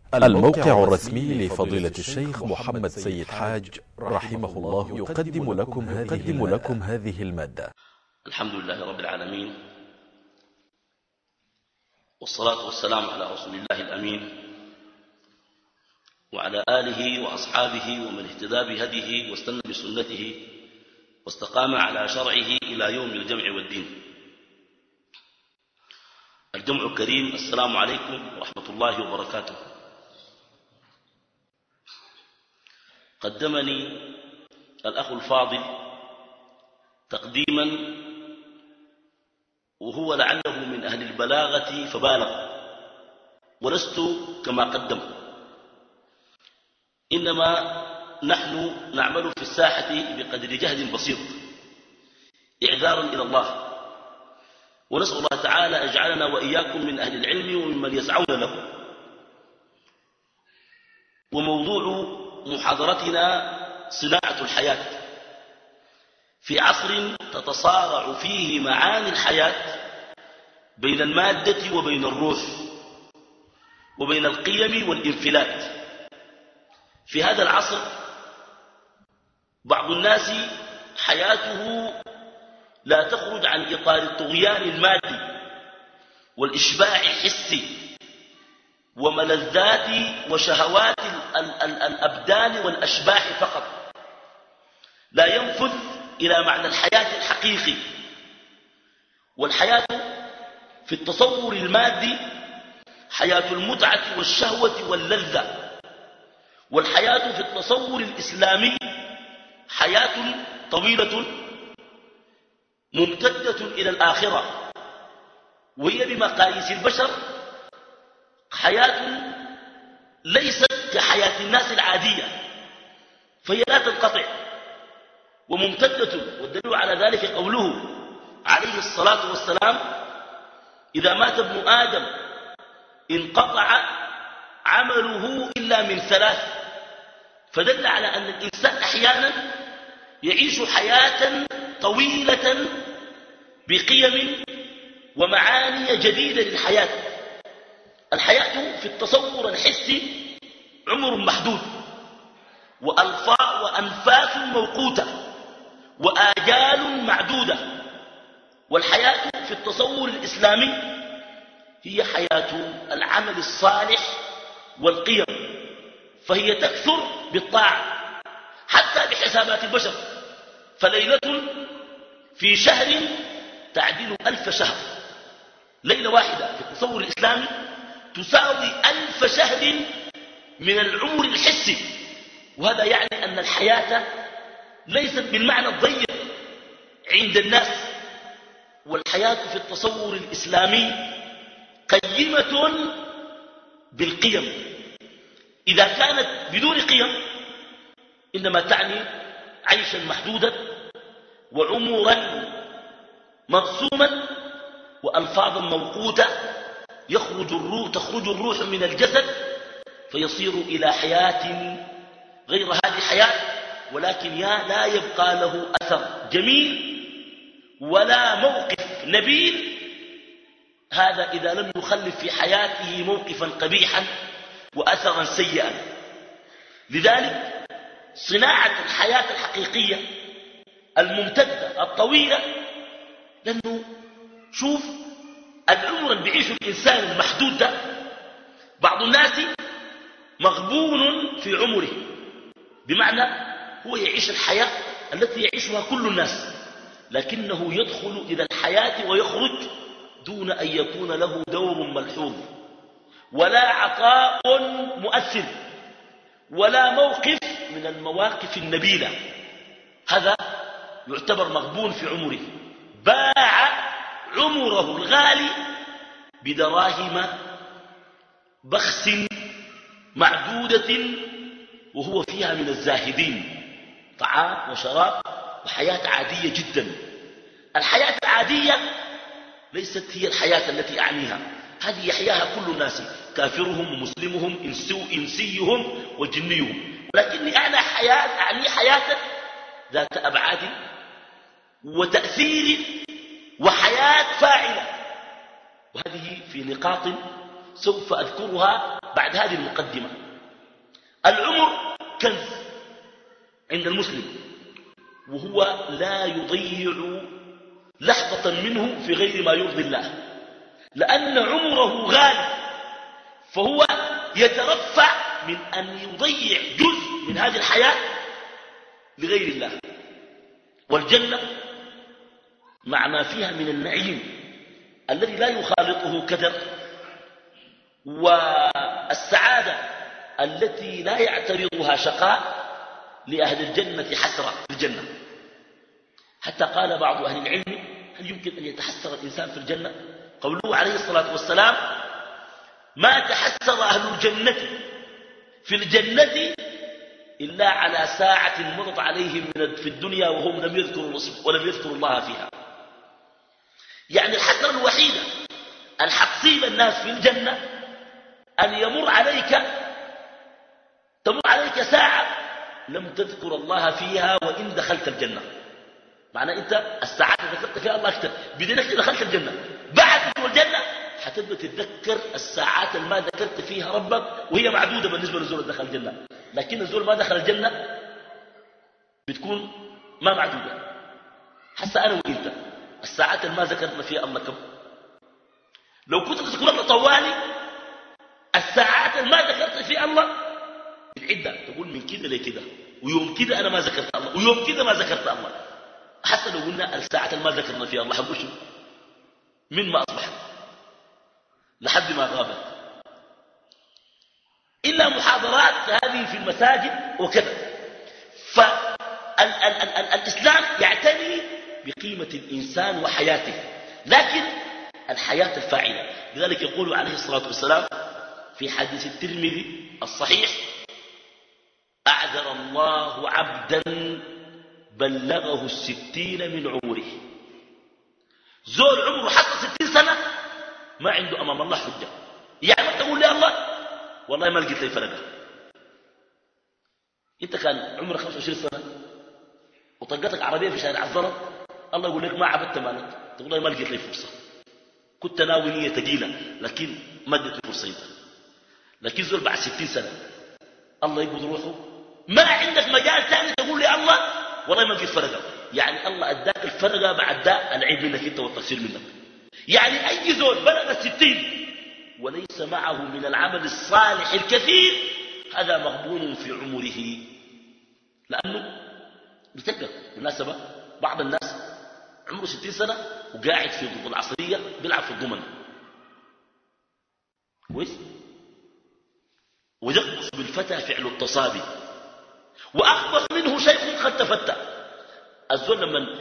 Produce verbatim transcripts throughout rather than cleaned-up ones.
الموقع الرسمي لفضيلة الشيخ محمد سيد حاج رحمه الله يقدم لكم هذه, لكم هذه المادة. الحمد لله رب العالمين، والصلاة والسلام على رسول الله الأمين وعلى آله وأصحابه ومن اهتدى بهديه واستنى بسنته واستقام على شرعه إلى يوم الجمع والدين. الجمع الكريم، السلام عليكم ورحمة الله وبركاته. قدمني الأخ الفاضل تقديما وهو لعله من أهل البلاغة فبالغ، ولست كما قدم، إنما نحن نعمل في الساحة بقدر جهد بسيط إعذارا إلى الله، ونسأل الله تعالى أجعلنا وإياكم من أهل العلم وممن يسعون له. وموضوع محاضرتنا صناعة الحياة في عصر تتصارع فيه معاني الحياة بين المادة وبين الروح وبين القيم والانفلات. في هذا العصر بعض الناس حياته لا تخرج عن إطار الطغيان المادي والإشباع الحسي وملذات وشهوات الأبدان والأشباح فقط، لا ينفذ إلى معنى الحياة الحقيقي. والحياة في التصور المادي حياة المتعة والشهوة واللذة، والحياة في التصور الإسلامي حياة طويلة ممتدة إلى الآخرة، وهي بمقاييس البشر حياة ليست كحياة الناس العادية، فهي لا تنقطع وممتدة. والدليل على ذلك قوله عليه الصلاة والسلام: إذا مات ابن آدم انقطع عمله إلا من ثلاث. فدل على أن الإنسان أحيانا يعيش حياة طويلة بقيم ومعاني جديدة للحياة. الحياة في التصور الحسي عمر محدود وألفاظ وأنفاس موقوتة وآجال معدودة. والحياة في التصور الإسلامي هي حياة العمل الصالح والقيم، فهي تكثر بالطاعة حتى بحسابات البشر، فليلة في شهر تعدل ألف شهر. ليلة واحدة في التصور الإسلامي تساوي ألف شهر من العمر الحسي، وهذا يعني أن الحياة ليست بالمعنى الضيق عند الناس. والحياة في التصور الإسلامي قيمة بالقيم. إذا كانت بدون قيم إنما تعني عيشا محدودا وعمرا مرسوما وألفاظا موقوتة، يخرج الروح تخرج الروح من الجسد فيصير إلى حياة غير هذه الحياة، ولكن يا لا يبقى له أثر جميل ولا موقف نبيل، هذا إذا لم يخلف في حياته موقفا قبيحا وأثرا سيئا. لذلك صناعة الحياة الحقيقية الممتدة الطويلة، لأنه شوف العمر اللي بيعيشه الإنسان المحدود ده، بعض الناس مغبون في عمره، بمعنى هو يعيش الحياة التي يعيشها كل الناس، لكنه يدخل إلى الحياة ويخرج دون أن يكون له دور ملحوظ ولا عطاء مؤثر ولا موقف من المواقف النبيلة. هذا يعتبر مغبون في عمره، باع عمره الغالي بدراهم بخس معدودة وهو فيها من الزاهدين، طعام وشراب وحياة عادية جدا. الحياة العادية ليست هي الحياة التي أعنيها، هذه يحياها كل الناس، كافرهم ومسلمهم إنسيهم وجنيهم، ولكني أعنى حياة أعني حياة ذات أبعاد وتأثير وحياة فاعلة. وهذه في نقاط سوف أذكرها بعد هذه المقدمة، العمر كنز عند المسلم، وهو لا يضيع لحظة منه في غير ما يرضي الله، لأن عمره غالي، فهو يترفع من أن يضيع جزء من هذه الحياة لغير الله. والجنة مع ما فيها من النعيم الذي لا يخالطه كدر، والسعادة التي لا يعترضها شقاء، لأهل الجنة حسرة في الجنة. حتى قال بعض أهل العلم: هل يمكن أن يتحسر الإنسان في الجنة؟ قوله عليه الصلاة والسلام: ما تحسر أهل الجنة في الجنة إلا على ساعة مضت عليهم في الدنيا وهم لم يذكروا ولم يذكروا الله فيها. يعني الحسرة الوحيدة أن حتصيب الناس في الجنة أن يمر عليك تمر عليك ساعة لم تذكر الله فيها وإن دخلت الجنة. معنى أنت الساعات اللي ذكرت فيها الله أكثر، بدينك دخلت الجنة، بعد دخول الجنة حتبدأ تتذكر الساعات اللي ما ذكرت فيها ربك، وهي معدودة بالنسبة للزول اللي دخل الجنة. لكن الزول ما دخل الجنة بتكون ما معدودة. حتى أنا وإنت الساعات اللي ما ذكرنا فيها الله كم؟ لو كنت تذكر الله طوالي، الساعات اللي ما ذكرت فيها الله بالعدة، تقول من كده لكده، ويوم كده أنا ما ذكرت الله، ويوم كده ما ذكرت الله. حتى لو قلنا الساعات اللي ما ذكرنا فيها الله حقول شنو؟ من ما أصبحت لحد ما غابت، إلا محاضرات هذه في المساجد وكذا. فالإسلام يعتني بقيمة الإنسان وحياته، لكن الحياة الفاعلة. لذلك يقول عليه الصلاة والسلام في حديث الترمذي الصحيح: أعذر الله عبدا بلغه الستين من عمره. زول عمره حتى ستين سنة ما عنده أمام الله حجة. يعني ما تقول لي الله والله ما لقيت لي فرقة. انت كان عمرك خمسة وعشرين سنة وطقتك عربية في شارع الزلط، الله يقول لك ما عبدت مالك، تقول لي ما لقيت لي فرصة، كنت ناوي نية ثقيلة لكن ما اديت فرصة انت. لكن زول بعد ستين سنة الله يقبض روحه، ما عندك مجال ثاني تقول لي الله والله ما لقيت فرقة. يعني الله اداك الفرقة بعد ده العيب منك انت والتقصير منك. يعني اي زول بلغ الستين وليس معه من العمل الصالح الكثير، هذا مغبون في عمره. لأنه بتلقى بالمناسبة بعض الناس عمره ستين سنة وقاعد في ضد العصرية بيلعب في الضمن كويس، ويقص بالفتى فعل التصابي، وأخبث منه شيخ قد تفتى. الزول لما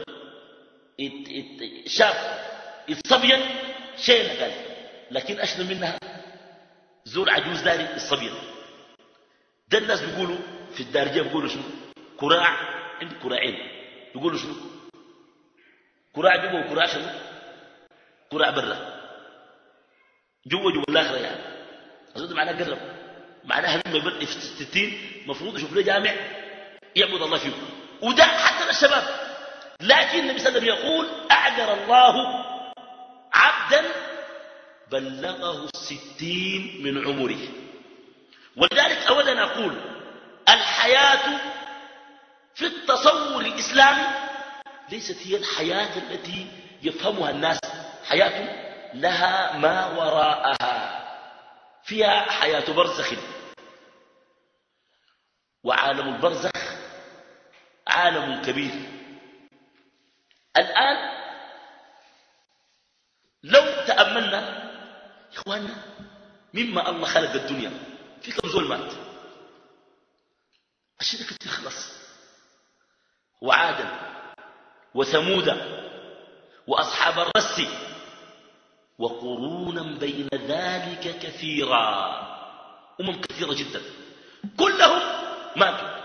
شاف الصبيا شيء قال، لكن أشنو منها زول عجوز داري الصبيا. ده الناس بيقولوا في الدارجة بيقولوا شنو؟ كراع، عندي كراعين، بيقولوا شنو؟ كراع جوا وكراع شنو؟ كراع برا، جوا جوا الآخرة. يعني الزول معناه قرب، معناها لما يبدأ في الستين مفروض يشوف له جامع يعبد الله فيه، وده حتى الشباب. لكن النبي صلى الله عليه وسلم يقول: أعذر الله عبدا بلغه الستين من عمره. ولذلك أولا أقول الحياة في التصور الإسلامي ليست هي الحياة التي يفهمها الناس، حياة لها ما وراءها، فيها حياة برزخ، وعالم البرزخ عالم كبير. الآن لو تأملنا إخواننا مما الله خلق الدنيا، في كم زول مات الشركة تخلص، وعادا وثمودا وأصحاب الرس وقرونا بين ذلك كثيرا، أمم كثيرة جدا كلهم ماتوا.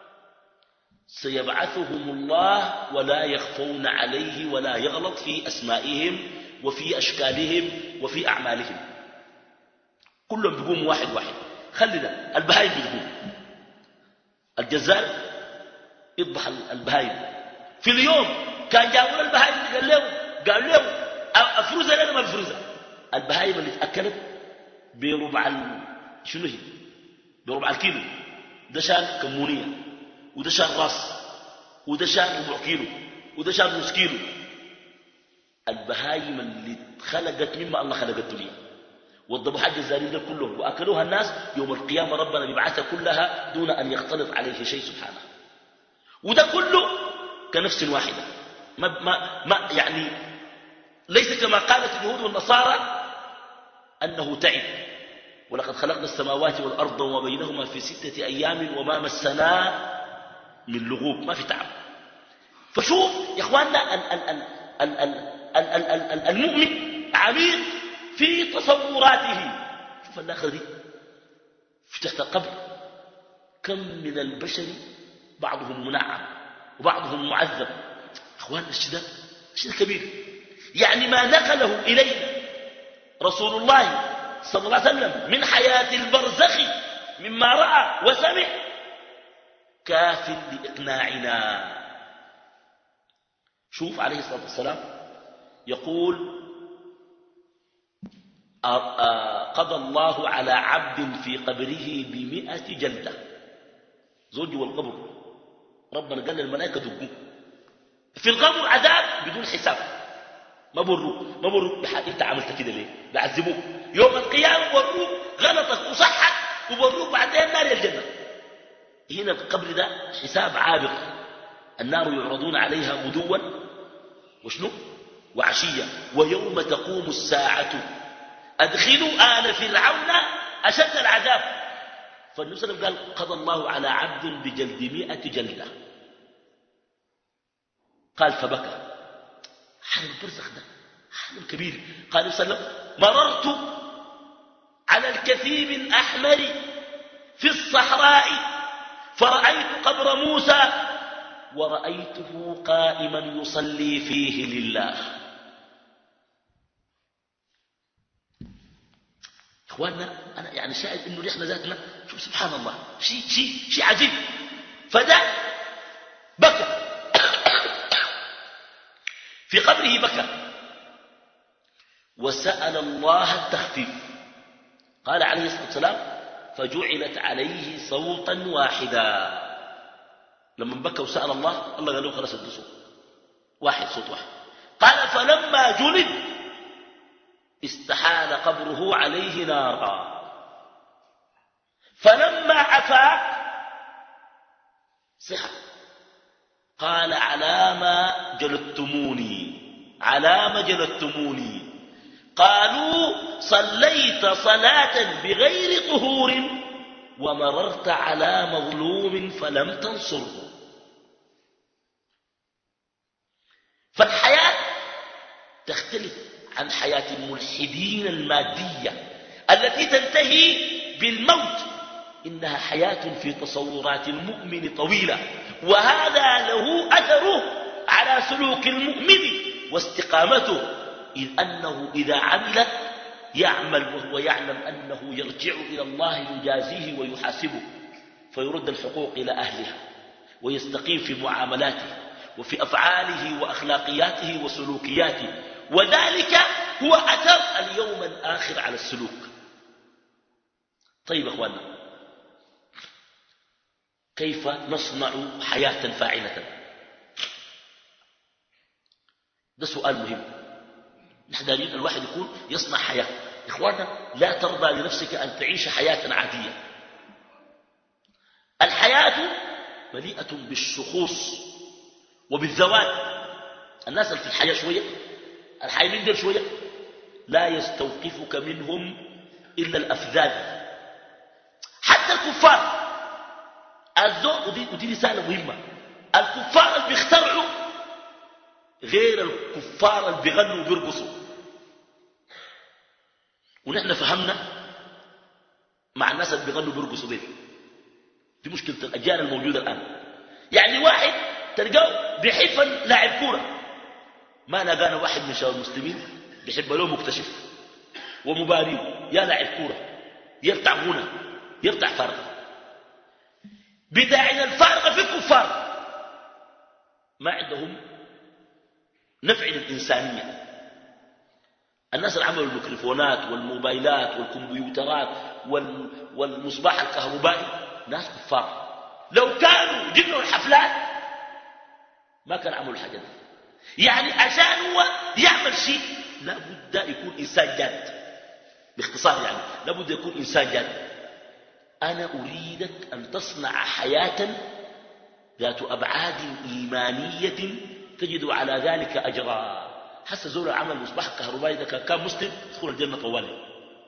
سيبعثهم الله ولا يخفون عليه ولا يغلط في أسمائهم وفي أشكالهم وفي أعمالهم. كلهم بيقوموا واحد واحد. خلينا البهايم بتقوم، الجزار يذبح البهايم في اليوم. كان جاءوا البهايم قال له قال له افرزها لنا ما افرزها. البهايم اللي اتاكلت بربع شنو هي بربع الكيلو، ده شال كمونية، وده شال راس، وده شال ربع كيلو، وده شال نص كيلو. البهايم اللي خلقت مما الله خلق الدنيا والضبحات الجزارين دول كلهم وأكلوها الناس، يوم القيامة ربنا بيبعثها كلها دون أن يختلط عليه شيء سبحانه. وده كله كنفس واحدة، ما, ما, ما يعني ليس كما قالت اليهود والنصارى أنه تعب. ولقد خلقنا السماوات والأرض وما بينهما في ستة أيام وما مسنا من لغوب، ما في تعب. فشوف يا إخواننا ال ال ال ال ال ال ال ال ال المؤمن عميق في تصوراته. شوف الآخر دي في تحت القبر كم من البشر بعضهم منعم وبعضهم معذب. أخوان الشدة الشدة كبير، يعني ما نقله إلينا رسول الله صلى الله عليه وسلم من حياة البرزخ مما رأى وسمع كاف لإقناعنا. شوف عليه الصلاة والسلام يقول قضى الله على عبد في قبره بمئة جلدة. زوجي والقبر ربنا قال للملائكة دقوا في القبر عذاب بدون حساب، ما بروك ما بروك بحق انت عملت كده ليه، بعذبوك يوم القيامة بروك غلطك وصحك وبروك بعدين نار الجنة. هنا في القبر ده حساب عابر، النار يعرضون عليها غدوا وشنو وعشية ويوم تقوم الساعة أدخلوا آل فرعون أشد العذاب. فالنبي صلى الله عليه وسلم قال قضى الله على عبد بجلد مئة جلدة. قال فبكى. حال البرزخ ده حال كبير. قال النبي صلى الله عليه وسلم مررت على الكثيب الأحمر في الصحراء فرأيت قبر موسى ورأيته قائما يصلي فيه لله. إخواننا أنا يعني شاهد إنه نحن ذاتنا شوف سبحان الله شيء شيء شيء عجيب. فده بكى في قبره بكى وسأل الله التخفيف. قال عليه الصلاة والسلام فجعلت عليه صوتا واحدا. لما بكى وسأل الله الله قال له خلاص الدسو واحد صوت واحد. قال فلما جلد استحال قبره عليه نارا فلما عفا صحى قال على ما جلدتموني على ما جلدتموني. قالوا صليت صلاة بغير طهور ومررت على مظلوم فلم تنصره. فالحياة تختلف عن حياة الملحدين المادية التي تنتهي بالموت. إنها حياة في تصورات المؤمن طويلة، وهذا له أثره على سلوك المؤمن واستقامته، إذ أنه إذا عمل يعمل وهو يعلم أنه يرجع إلى الله يجازيه ويحاسبه فيرد الحقوق إلى أهلها ويستقيم في معاملاته وفي أفعاله وأخلاقياته وسلوكياته. وذلك هو أثر اليوم الآخر على السلوك. طيب أخواننا كيف نصنع حياة فاعلة؟ ده سؤال مهم. نحن دارين الواحد يكون يصنع حياة. إخواننا لا ترضى لنفسك أن تعيش حياة عادية. الحياة مليئة بالشخوص وبالذوات. الناس اللي في الحياة شوية الحياة من دل شوية لا يستوقفك منهم إلا الأفذاذ. حتى الكفار الذوق، ودي, ودي رسالة مهمة. الكفار اللي بيخترعوا غير الكفار اللي بيغنوا وبيرقصوا. ونحن فهمنا مع الناس اللي بيغنوا وبيرقصوا دي دي مشكلة الأجيال الموجودة الآن. يعني واحد تلقاه بيحب لاعب كورة، ما لقانا واحد من شباب المسلمين بيحب له مكتشف ومباري يا لاعب كورة يبتع غنى يبتع فارغة. بداعنا الفارغة في الكفار ما عندهم نفع للإنسانية. الناس اللي عملوا الميكروفونات والموبايلات والكمبيوترات وال... والمصباح الكهربائي ناس كفار. لو كانوا جنوا الحفلات ما كان عملوا الحاجة دي. يعني عشان هو يعمل شيء لابد يكون إنسان جاد. باختصار يعني لابد يكون إنسان جاد. أنا أريدك أن تصنع حياة ذات أبعاد إيمانية تجد على ذلك أجرا. حتى زول عمل مصباح الكهربائي إذا كان, كان مسلم يدخل الجنة طوالي،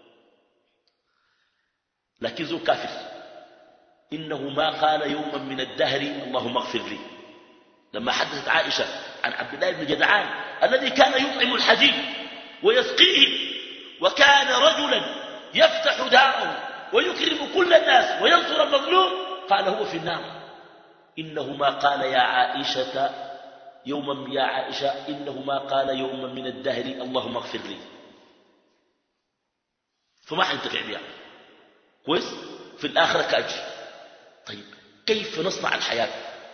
لكن زول كافر إنه ما قال يوما من الدهر اللهم اغفر لي. لما حدثت عائشة عن عبد الله بن جدعان الذي كان يطعم الحديد ويسقيه وكان رجلا يفتح داره ويكرم كل الناس وينصر المظلوم، قال هو في النار. إنه ما قال يا عائشة يوما يا عائشة إنه ما قال يوما من الدهر اللهم اغفر لي. فما حينتفع بها كويس في الآخرة كأجر. طيب كيف نصنع الحياة؟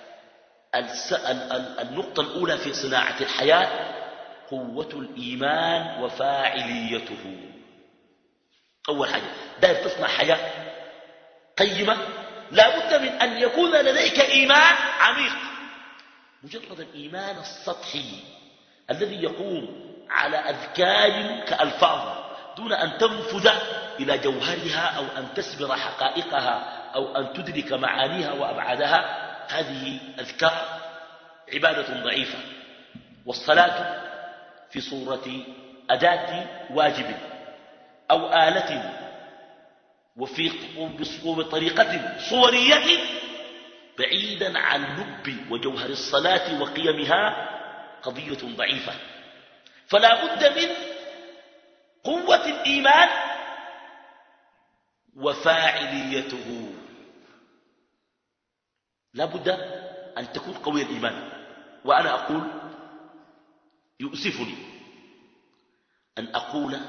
النقطة الأولى في صناعة الحياة قوة الإيمان وفاعليته. أول حاجة داير تصنع حياة قيمة لا بد من أن يكون لديك إيمان عميق. مجرد الإيمان السطحي الذي يقوم على أذكار كألفاظ دون أن تنفذ إلى جوهرها أو أن تسبر حقائقها أو أن تدرك معانيها وأبعادها، هذه أذكار عبادة ضعيفة. والصلاة في صورة أداة واجب أو آلة وفي بطريقة صورية بعيدا عن لب وجوهر الصلاة وقيمها قضية ضعيفة. فلا بد من قوة الإيمان وفاعليته. لا بد أن تكون قوي الإيمان. وأنا أقول يؤسفني أن أقول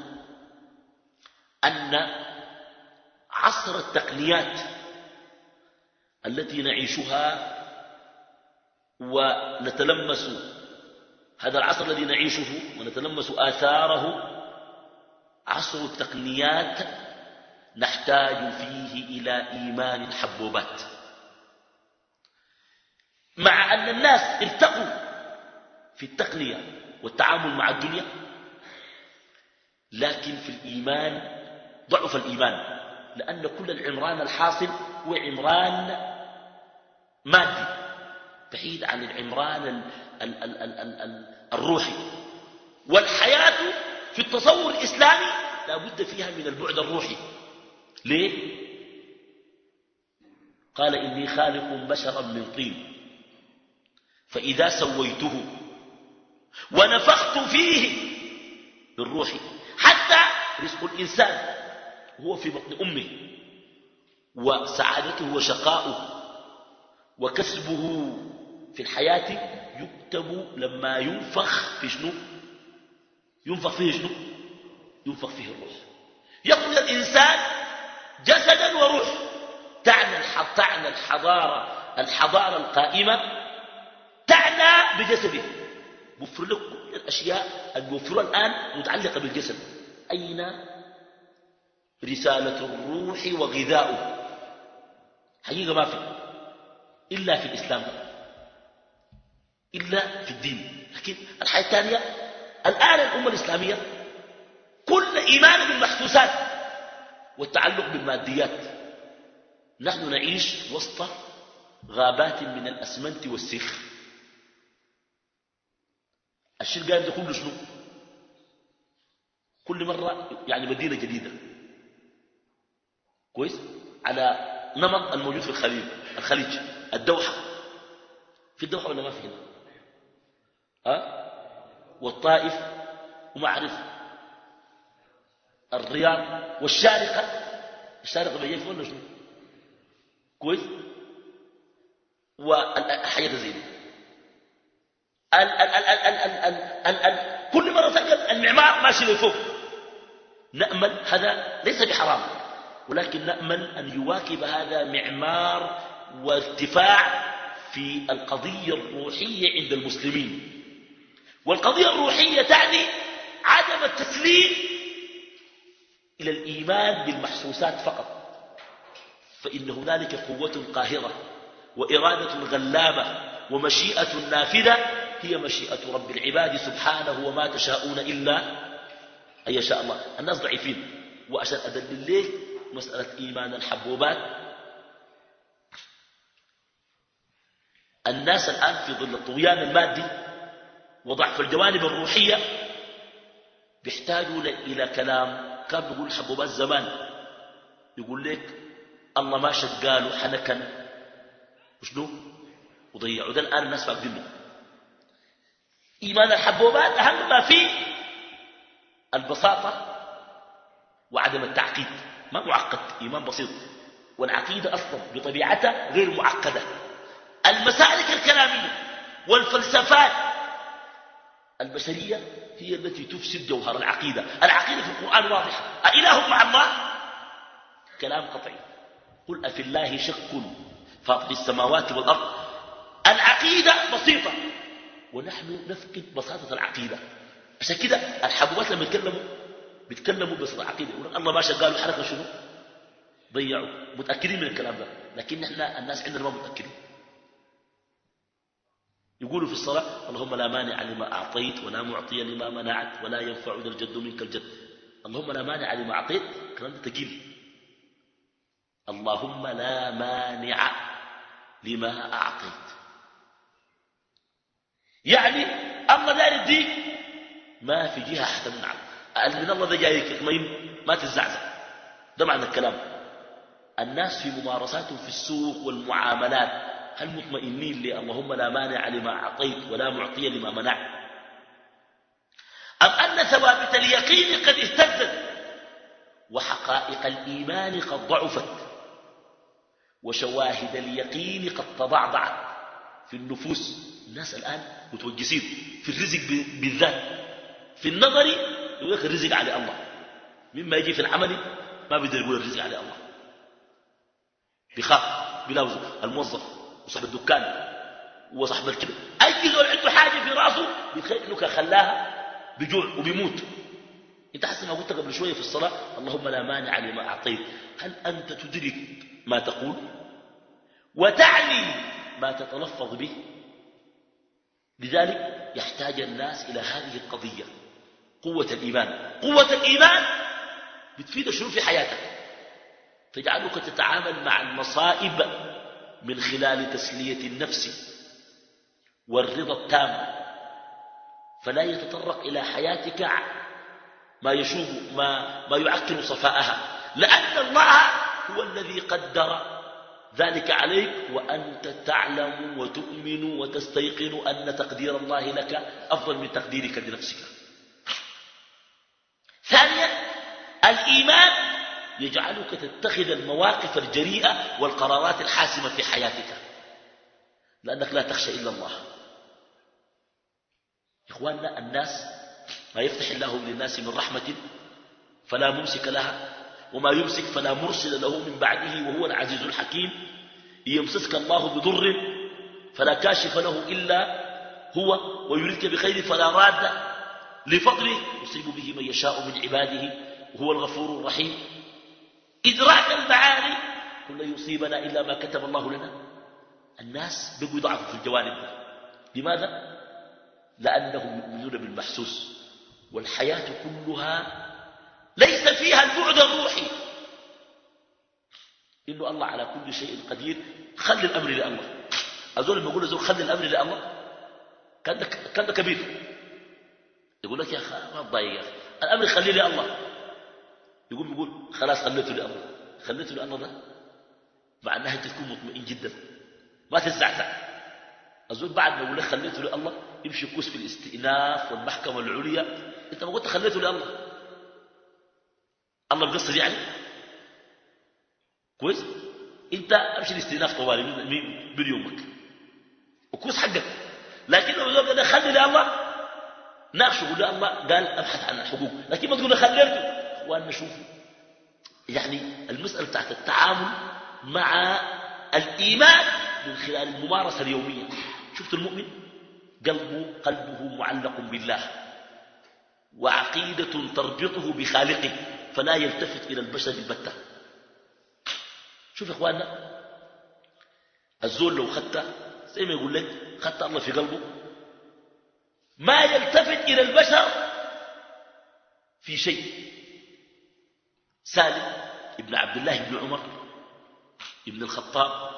أن عصر التقنيات التي نعيشها ونتلمس هذا العصر الذي نعيشه ونتلمس آثاره عصر التقنيات نحتاج فيه إلى إيمان الحبوبات. مع أن الناس ارتقوا في التقنية والتعامل مع الدنيا، لكن في الإيمان ضعف الإيمان، لأن كل العمران الحاصل هو عمران مادي بعيد عن العمران ال ال ال ال ال ال الروحي. والحياة في التصور الإسلامي لا بد فيها من البعد الروحي. ليه؟ قال إني خالق بشرا من طين فإذا سويته ونفخت فيه من روحي. حتى رزق الإنسان هو في بطن أمه، وسعادته وشقاؤه وكسبه في الحياة يكتب لما ينفخ في شنو؟ ينفخ فيه شنو؟ ينفخ فيه الروح. يخرج الإنسان جسدا وروح. تعنى تعنى الحضارة الحضارة القائمة تعنى بجسده. بوفر لك كل الأشياء الموفرة الآن متعلقة بالجسد. أين رسالة الروح وغذاؤه؟ حقيقة ما في إلا في الإسلام، إلا في الدين. لكن الحياة الثانية الآن الأمة الإسلامية كل إيمان بالمحسوسات والتعلق بالماديات. نحن نعيش وسط غابات من الأسمنت والسيخ. الشيء قاعد ده كله شنو؟ كل مرة يعني مدينة جديدة كويس على نمط الموجود في الخليج الخليج الدوحة. في الدوحة ولا ما في هنا؟ أه؟ والطائف وما أعرف الرياض والشارقة. الشارقة بيجيف ولا شنو؟ كويس. والحياة زي دي ال ال ال ال ال ال ال ال كل مرة تلقى المعمار ماشي لفوق. نأمل هذا ليس بحرام، ولكن نأمل أن يواكب هذا معمار وارتفاع في القضية الروحية عند المسلمين. والقضية الروحية تعني عدم التسليم إلى الإيمان بالمحسوسات فقط، فإن هنالك قوة قاهرة وإرادة غلابة ومشيئة نافذة هي مشيئة رب العباد سبحانه، وما تشاءون إلا أن يشاء الله. الناس ضعيفين، وعشان أدلل ليه مسألة إيمان الحبوبات، الناس الآن في ظل الطغيان المادي وضعف الجوانب الروحية بيحتاجوا إلى كلام. كان بيقول حبوبات زمان، يقول لك الله ما شقاله حنكا وشنو وضيعوا. ده الآن الناس فاقدينه. إيمان الحبوبات أهم ما فيه البساطة وعدم التعقيد، ما معقد، إيمان بسيط. والعقيدة أصلا بطبيعتها غير معقدة. المسالك الكلامية والفلسفات البشرية هي التي تفسد جوهر العقيدة. العقيدة في القرآن واضحة، أإله مع الله؟ كلام قطعي. قل أفي الله شك فاطر السماوات والأرض. العقيدة بسيطة ونحن نفقد بساطة العقيدة. عشان كده الحبوبات لما يتكلموا بيتكلموا ببساطة العقيدة، يقولون الله ما شغالوا حركة شنو ضيعوا، متأكدين من الكلام ده. لكن احنا الناس عندنا ما متأكدين. يقولوا في الصلاة اللهم لا مانع لما أعطيت ولا معطي لما منعت ولا ينفع ذا الجد منك الجد. اللهم لا مانع لما أعطيت، الكلام ده ثقيل. اللهم لا مانع لما أعطيت، يعني الله داير يديك، ما في جهة حتى من عنك. من الله ده جايك اطمئن ما تزعزع. ده معنى الكلام. الناس في ممارساتهم في السوق والمعاملات هل مطمئنين لي اللهم لا مانع لما أعطيت ولا معطي لما منعت، أم أن ثوابت اليقين قد اهتزت وحقائق الإيمان قد ضعفت وشواهد اليقين قد تضعضعت في النفوس؟ الناس الآن متوجسين في الرزق بالذات. في النظر يقول لك الرزق على الله، مما يجي في العمل ما بيقدر يقول الرزق على الله. بيخاف بيلاوز الموظف وصاحب الدكان وصاحب الكبر، أي زول عنده حاجة في راسه بيتخيل إنه خلاها بجوع وبيموت. انت حسن ما قلت قبل شوية في الصلاة اللهم لا مانع لما أعطيت، هل أنت تدرك ما تقول وتعني ما تتلفظ به؟ لذلك يحتاج الناس إلى هذه القضية، قوة الإيمان. قوة الإيمان بتفيد شنو في حياتك؟ تجعلك تتعامل مع المصائب من خلال تسلية النفس والرضا التام، فلا يتطرق إلى حياتك ما يشوب ما, ما يعكر صفاءها، لأن الله هو الذي قدر ذلك عليك، وأنت تعلم وتؤمن وتستيقن أن تقدير الله لك أفضل من تقديرك لنفسك. ثانيا، الإيمان يجعلك تتخذ المواقف الجريئة والقرارات الحاسمة في حياتك، لأنك لا تخشى إلا الله. إخواننا، الناس ما يفتح الله للناس من رحمة فلا ممسك لها، وما يمسك فلا مرسل له من بعده، وهو العزيز الحكيم. يمسسك الله بضر فلا كاشف له إلا هو، ويريدك بخير فلا راد لفضله، يصيب به من يشاء من عباده وهو الغفور الرحيم. إدراك المعاني كل يصيبنا إلا ما كتب الله لنا. الناس بقوا يضعفوا في الجوانب. لماذا؟ لأنهم يؤمنون بالمحسوس، والحياة كلها ليس فيها البعد الروحي، إنه الله على كل شيء قدير. خلي الأمر لله. أزول لما يقول أزول خلي الأمر لله كان كان كبير، يقول لك يا أخي ما تضايق يا أخي، الأمر خليه لله. يقول يقول خلاص خليته لله، خليته لله ده مع أنها أنت تكون مطمئن جدا ما تزعزع. أزول بعد ما يقول لك خليته لله يمشي كوس في الاستئناف والمحكمة العليا. أنت ما قلت خليته لله، الله بقصد يعني كويس. انت امشي الاستئناف طوالي من يومك وكوس حقك، لكن لو زول قال خلي لله ناقشه قول له الله قال ابحث عن الحقوق، لكن ما تقول خليته. اخواننا شوفوا، يعني المساله بتاعت التعامل مع الايمان من خلال الممارسه اليوميه. شفت المؤمن قلبه قلبه معلق بالله، وعقيدة تربطه بخالقه فلا يلتفت إلى البشر البتة. شوف يا إخواننا، الزول لو خدت زي ما يقول لك خدت الله في قلبه ما يلتفت إلى البشر في شيء. سالم ابن عبد الله بن عمر ابن الخطاب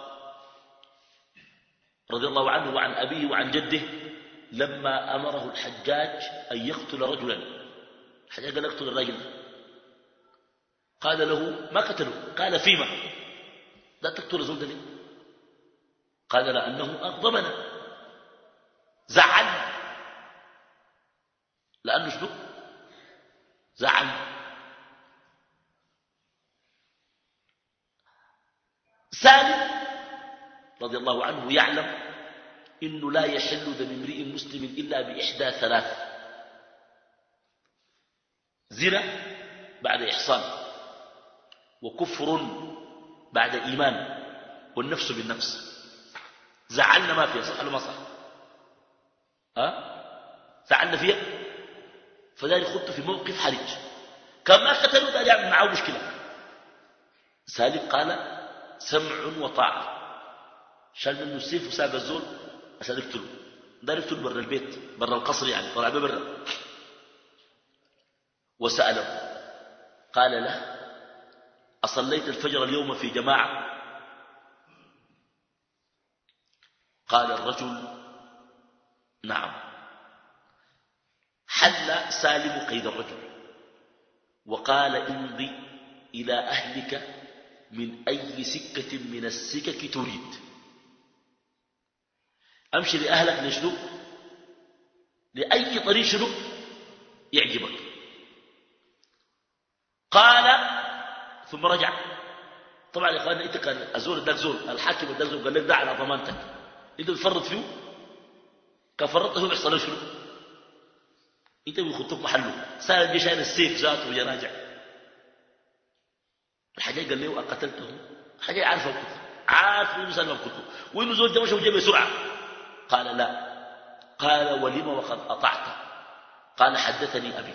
رضي الله عنه وعن أبيه وعن جده لما أمره الحجاج أن يقتل رجلا، الحجاج قال اقتل الرجل، قال له ما قتله، قال فيما لا تقتل زول لي، قال لأنه أغضبنا زعلنا، لأنه شنو زعلنا. سالم رضي الله عنه يعلم إنه لا يحل دم امرئ مسلم إلا بإحدى ثلاث: زنا بعد إحصان، وكفر بعد إيمان، والنفس بالنفس. زعلنا ما فيها، صح ولا ما صح؟ أه؟ زعلنا فيها، فذلك خدت في موقف حرج، كان ما قتلوا ده يعمل معه مشكلة. سالم قال سمع وطاعة، شال منه السيف وساب الزول عشان يقتله، ده يقتله برا البيت برا القصر، يعني طلع برا. وسأله قال له أصليت الفجر اليوم في جماعة؟ قال الرجل نعم. حل سالم قيد الرجل وقال امضي إلى أهلك من أي سكة من السكك تريد. أمشي لأهلك لشنو؟ لأي طريق شنو يعجبك. قال ثم رجع. طبعا يا اخواننا انت كان الزول اداك زول، الحاكم اداك زول قال لك ده على ضمانتك، انت بتفرط فيه، كان فرطته بيحصل له شنو؟ انت بيخطوك محله. سال الجيش شايل السيف ذاته وجراجع. الحاجة قال له أقتلته؟ الحاجة عارفه وقتله، عارف انه سالم وقتله، وانه زول ده مشى وجاب بسرعه. قال لا. قال ولم وقد أطعت؟ قال حدثني أبي.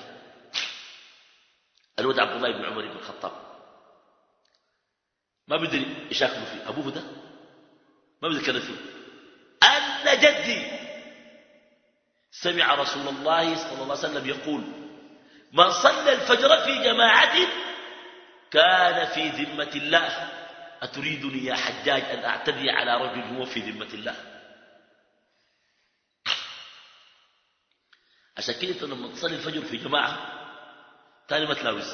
الولد عبد الله بن عمر بن الخطاب ما بدري يشاكلوا فيه، أبوه ده ما بدري كذا فيه. أن جدي سمع رسول الله صلى الله عليه وسلم يقول من صلى الفجر في جماعة كان في ذمة الله. أتريدني يا حجاج أن أعتدي على رجل هو في ذمة الله؟ عشان كده انت لما تصلي الفجر في جماعة تاني ما تلاوز،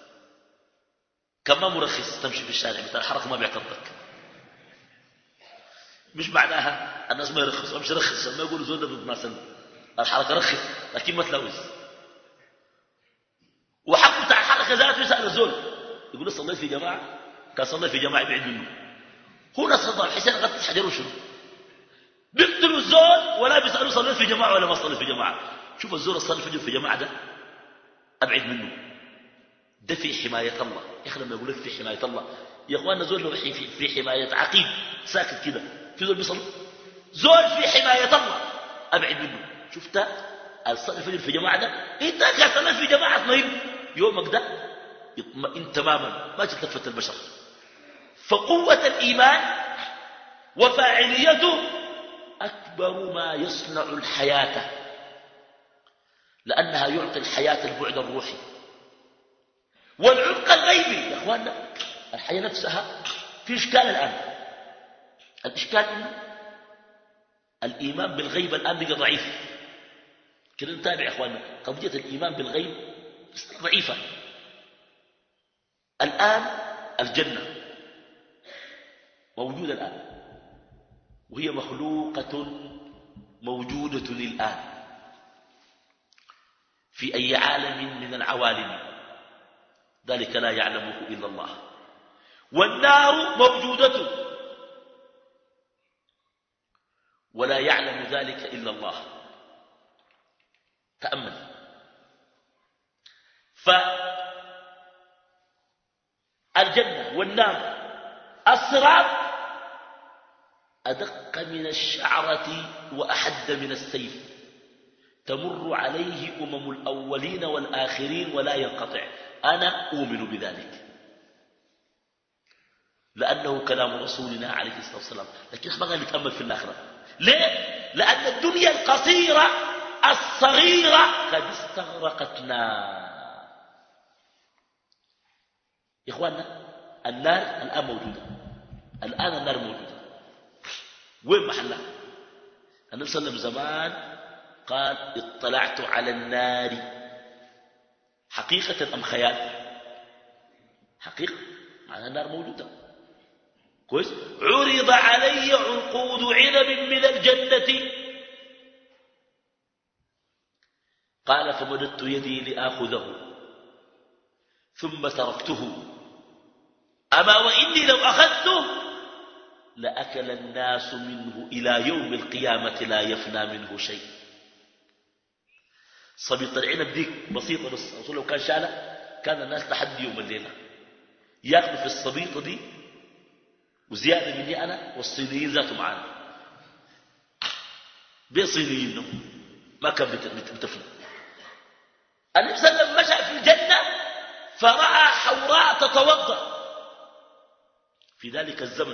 كمان مرخص تمشي في الشارع بتاع الحركة ما بيعترضك. مش معناها الناس ما يرخصوا، امشي رخص ما يقولوا زود ضد ناس الحركة رخص، لكن ما تلاوز. وحق بتاع الحركة ذاته يسأل الزول يقول له صليت في جماعة؟ كان صلي في جماعة بعيد منه. هو ناس صدام الحسين غطس حجره شنو؟ بيقتلوا الزول ولا بيسألوا صليت في جماعة ولا ما صليت في جماعة. شوف الزول الصلاة الفجر في جماعة ده أبعد منه، ده في حماية الله. يا أخي لما يقول لك في حماية الله، يا أخواننا زول لو في, في حماية عقيد ساكت كده، في زول بيصلي، زول في حماية الله أبعد منه. شفت الصلاة الفجر في جماعة ده، أنت كان صليت في جماعة اطمئن، يومك ده يطمئن تماما ما تتلفت البشر. فقوة الإيمان وفاعليته أكبر ما يصنع الحياة، لأنها يعطي الحياة البعد الروحي والعمق الغيبي. يا أخواننا الحياة نفسها في إشكال الآن. الإشكال إنه الإيمان بالغيب الآن بقى ضعيف. كده نتابع يا أخواننا قضية الإيمان بالغيب ضعيفة. الآن الجنة موجودة الآن، وهي مخلوقة موجودة الآن في أي عالم من العوالم، ذلك لا يعلمه إلا الله. والنار موجودة ولا يعلم ذلك إلا الله. تأمل. فالجنة والنار الصراط أدق من الشعرة وأحد من السيف، تمر عليه أمم الأولين والآخرين ولا ينقطع. أنا أؤمن بذلك لأنه كلام رسولنا عليه الصلاة والسلام. لكن احنا ما نتأمل في الآخرة. ليه؟ لأن الدنيا القصيرة الصغيرة قد استغرقتنا. يا إخواننا النار الآن موجودة، الآن النار موجودة. وين محلها؟ النبي صلى الله عليه وسلم زمان قال اطلعت على النار حقيقة أم خيال؟ حقيقة، معنى النار موجودة. كويس؟ عرض علي عنقود عنب من الجنة قال فمددت يدي لآخذه ثم تركته أما وإني لو أخذته لأكل الناس منه إلى يوم القيامة لا يفنى منه شيء. صبيط العنب ديك بسيطة بس أقول لو كان شالة كان الناس لحد يوم الليلة يأكلوا في الصبيطة دي وزيادة مني أنا والصينيين ذاتهم معانا بين صينيين ما كان بتفنى. النبي صلى الله عليه وسلم مشى في الجنة فرأى حوراء تتوضأ في ذلك الزمن،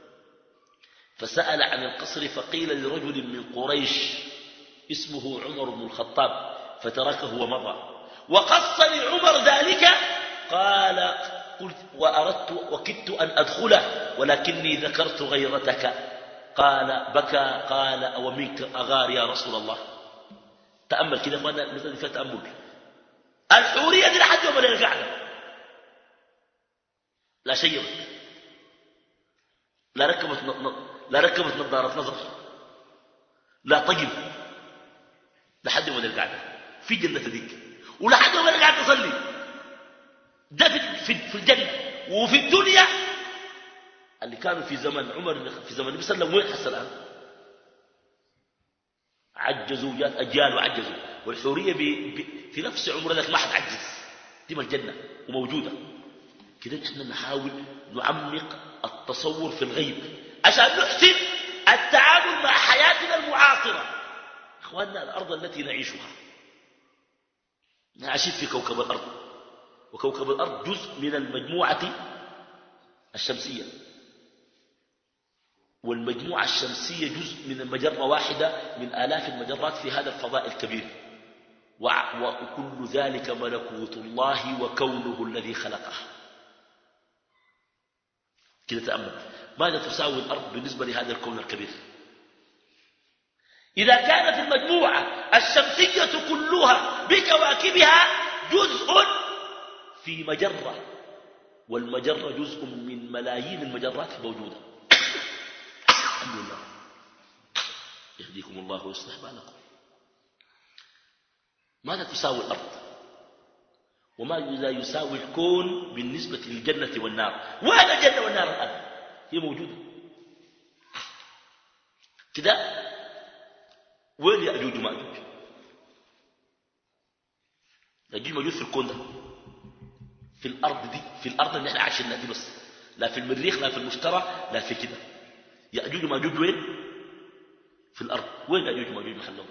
فسأل عن القصر فقيل لرجل من قريش اسمه عمر بن الخطاب فتركه ومضى. وقص لعمر ذلك قال قلت وأردت وكدت أن أدخله ولكني ذكرت غيرتك. قال بكى قال أو منك أغار يا رسول الله. تأمل كده أخوانا المثل فيها تأمل. الحورية دي لحد يوم الليل قاعدة لا شيبت لا ركبت لا ركبت نظارة نظر لا طيب لحد يوم الليل قاعدة في جنة ديك ولحد يوم الليل قاعدة تصلي. ده في, في الجنة. وفي الدنيا اللي كانوا في زمن عمر في زمن النبي صلى الله عليه وسلم وين حصل الآن؟ عجزوا جات أجيال وعجزوا. والحورية بي بي في نفس عمر ذاك ما حد عجز. دي ما الجنة وموجودة كده. احنا نحاول نعمق التصور في الغيب عشان نحسن التعامل مع حياتنا المعاصرة. إخواننا الأرض التي نعيشها نعيش في كوكب الأرض، وكوكب الأرض جزء من المجموعة الشمسية، والمجموعة الشمسية جزء من المجرة واحدة من آلاف المجرات في هذا الفضاء الكبير. وكل ذلك ملكوت الله وكونه الذي خلقه. كده تأمل ماذا تساوي الأرض بالنسبة لهذا الكون الكبير؟ إذا كانت المجموعة الشمسية كلها بكواكبها جزء في مجرة، والمجرة جزء من ملايين المجرات الموجودة. الحمد لله يهديكم الله ويصلح بالكم. ماذا تساوي الأرض وماذا يساوي الكون بالنسبة للجنة والنار؟ وين الجنة والنار الآن؟ هي موجودة كده. وين يأجوج ومأجوج؟ يأجوج ومأجوج في الكون ده، في الأرض دي، في الأرض اللي احنا عايشينها دي بس، لا في المريخ لا في المشتري لا في كده. يأجوج ومأجوج وين؟ في الأرض. وين يأجوج ومأجوج محلهم؟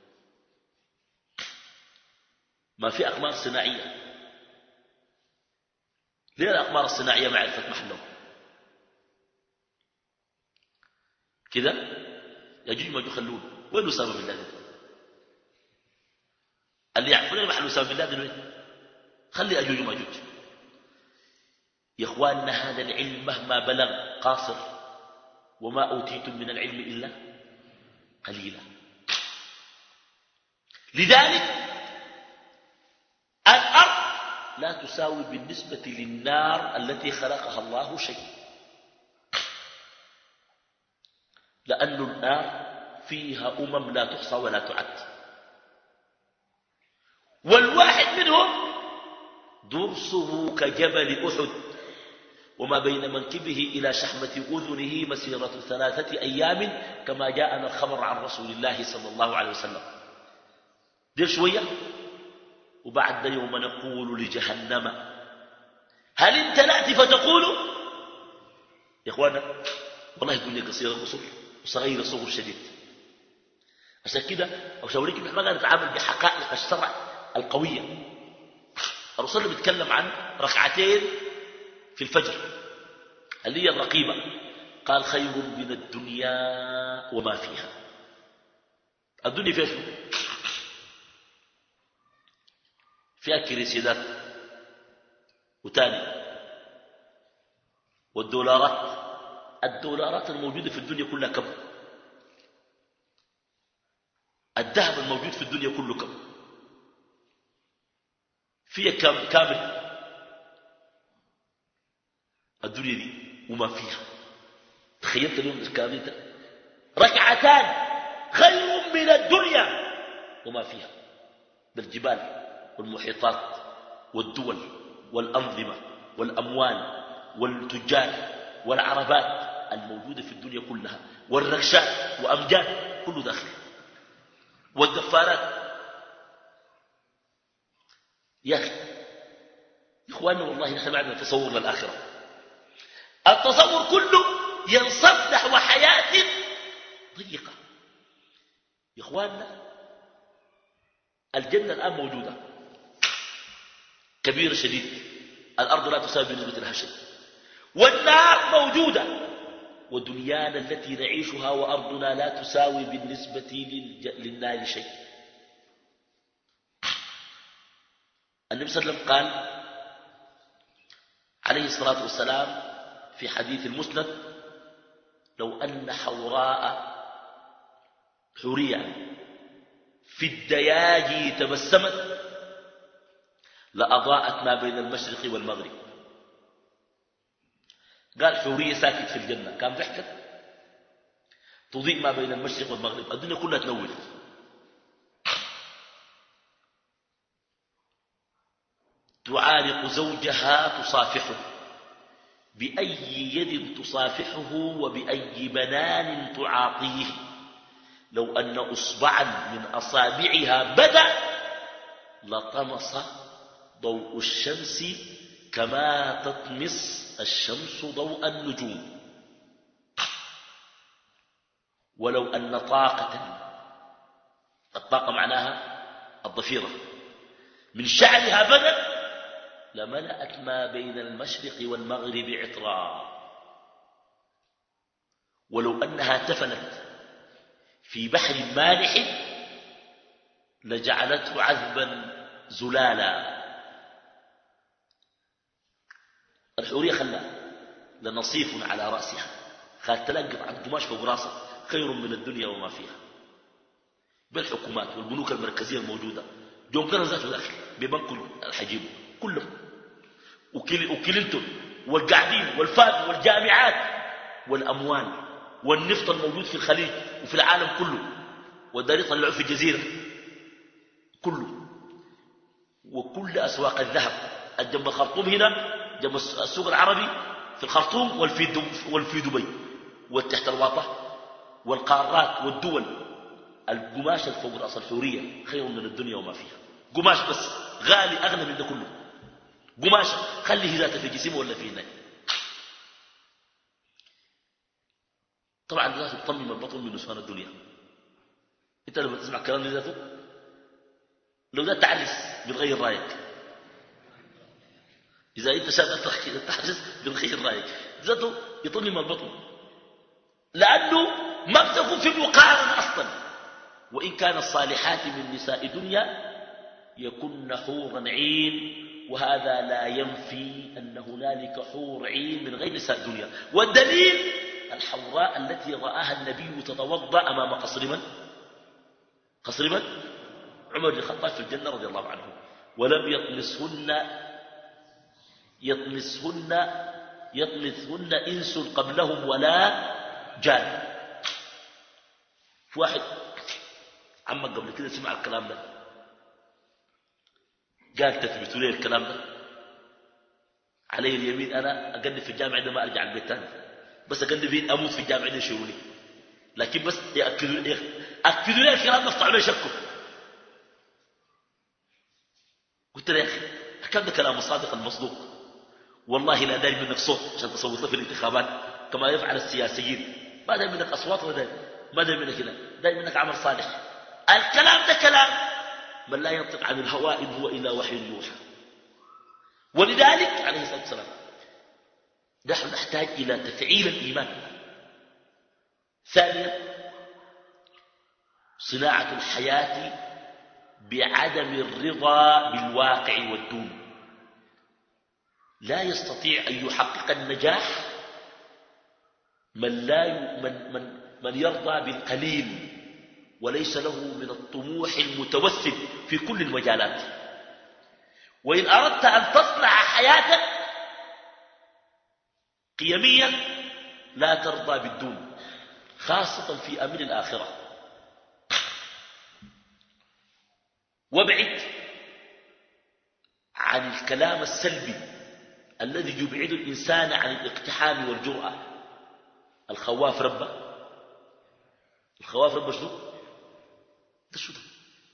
ما في أقمار صناعية. ليه الأقمار الصناعية ما عرفت محلهم؟ كده يأجوج ومأجوج خلون. وين أسامة بن لادن؟ اللي يعرفون محل أسامة بن لادن وين؟ خلي يأجوج ومأجوج. يا إخواننا هذا العلم مهما بلغ قاصر، وما أوتيتم من العلم إلا قليلا. لذلك الأرض لا تساوي بالنسبة للنار التي خلقها الله شيء، لأن النار فيها أمم لا تحصى ولا تعد، والواحد منهم درسه كجبل أحد، وما بين منكبه إلى شحمة أذنه مسيرة ثلاثة أيام كما جاءنا الخبر عن رسول الله صلى الله عليه وسلم. دير شوية وبعد يوم نقول لجهنم هل امتلأت فتقول. يا إخوانا والله الدنيا قصيرة قصر وصغيرة صغر شديد. عشان كده أشاوريك إن احنا نتعامل بحقائق الشرع القوية. الرسول بيتكلم عن ركعتين في الفجر اللي هي الرقيبة، قال خير من الدنيا وما فيها. الدنيا فيها شو؟ فيها كريسيدات وتاني والدولارات. الدولارات الموجودة في الدنيا كلها كم؟ الذهب الموجود في الدنيا كله كم؟ فيها كم كامل الدنيا دي وما فيها. تخيلت اليوم الكامل ده ركعتان خير من الدنيا وما فيها، بالجبال والمحيطات والدول والأنظمة والأموال والتجار والعربات الموجودة في الدنيا كلها والركشات وأمجاد كله داخل والدفارات. يا أخي إخواني والله نحن معنا تصور للآخرة. التصور كله ينصب نحو حياة ضيقة. يا إخواننا الجنة الآن موجودة كبيرة شديد، الأرض لا تساوي بالنسبة لها شيء، والنار موجودة، ودنيانا التي نعيشها وأرضنا لا تساوي بالنسبة للنار شيء. النبي صلى الله عليه وسلم قال عليه الصلاة والسلام في حديث المسند لو أن حوراء حورية في الدياجي تبسمت لأضاءت ما بين المشرق والمغرب. قال حورية ساكت في الجنة كان ضحكت تضيء ما بين المشرق والمغرب، الدنيا كلها تنور. تعانق زوجها تصافحه، بأي يد تصافحه وبأي بنان تعاطيه. لو أن أصبعا من أصابعها بدأ لطمس ضوء الشمس كما تطمس الشمس ضوء النجوم. ولو أن طاقة، الطاقة معناها الضفيرة، من شعرها بدأ لملأت ما بين المشرق والمغرب عطرا. ولو أنها تفنت في بحر مالح لجعلته عذبا زلالا. الحورية خلاها لنصيف على رأسها، خال تلقف عن قماش فوق راسه خير من الدنيا وما فيها. بالحكومات والبنوك المركزية الموجودة جون كان ذاته داخل ببنك الحجيب كلهم، وكلينتون والقاعدين والفاد والجامعات والأموال والنفط الموجود في الخليج وفي العالم كله والدار يطلعوا في الجزيرة كله، وكل أسواق الذهب الجنب الخرطوم هنا جنب السوق العربي في الخرطوم والفي دبي والتحت الواطة والقارات والدول. القماش الفوق رأس الحورية خير من الدنيا وما فيها. قماش بس غالي أغلى من ده كله. قماش خليه ذاته في جسمه ولا في هناك. طبعا ذاته تطمم البطن من نسوان الدنيا. انت لما تسمع كلام ذاته لو ذات تعرس بتغير رايك. إذا أنت شاب تحرس بتغير رايك. ذاته يطمم البطن لأنه ما بتكون في مقارنة أصلا. وإن كان الصالحات من نساء دنيا يكن حورا عين، وهذا لا ينفي أن هنالك حور عين من غير نساء دنيا. والدليل الحوراء التي رآها النبي تتوضأ أمام قصر من؟ قصر من؟ عمر بن الخطاب في الجنة رضي الله عنه، ولم يطمسهن يطمسهن يطمسهن إنس قبلهم ولا جان. في واحد عمك قبل كده سمع الكلام ده قال تثبتوا لي الكلام ده علي اليمين أنا أقدم في الجامعة ده ما أرجع البيت تاني، بس أقدم فيه أموت في الجامعة ده يشيروني، لكن بس يأكدوا لي أكدوا لي الكلام ده افتحوا لي شكه. قلت له يا أخي الكلام ده كلام الصادق المصدوق، والله لا دايم منك صوت عشان تصوت له في الانتخابات كما يفعل السياسيين، ما دايم منك أصوات ولا دايم ما دايم منك كده، دايم منك عمل صالح. الكلام ده كلام من لا ينطق عن الهوى إن هو إلا وحي يوحى. ولذلك عليه الصلاة والسلام نحن نحتاج إلى تفعيل الإيمان. ثانيا صناعة الحياة بعدم الرضا بالواقع والدون. لا يستطيع أن يحقق النجاح من, لا ي... من, من, من يرضى بالقليل وليس له من الطموح المتوسل في كل المجالات. وإن أردت أن تصنع حياتك قيميا لا ترضى بالدون، خاصة في أمر الآخرة. وابعد عن الكلام السلبي الذي يبعد الإنسان عن الاقتحام والجرأة. الخواف ربه، الخواف ربه شنو؟ ده شو ده؟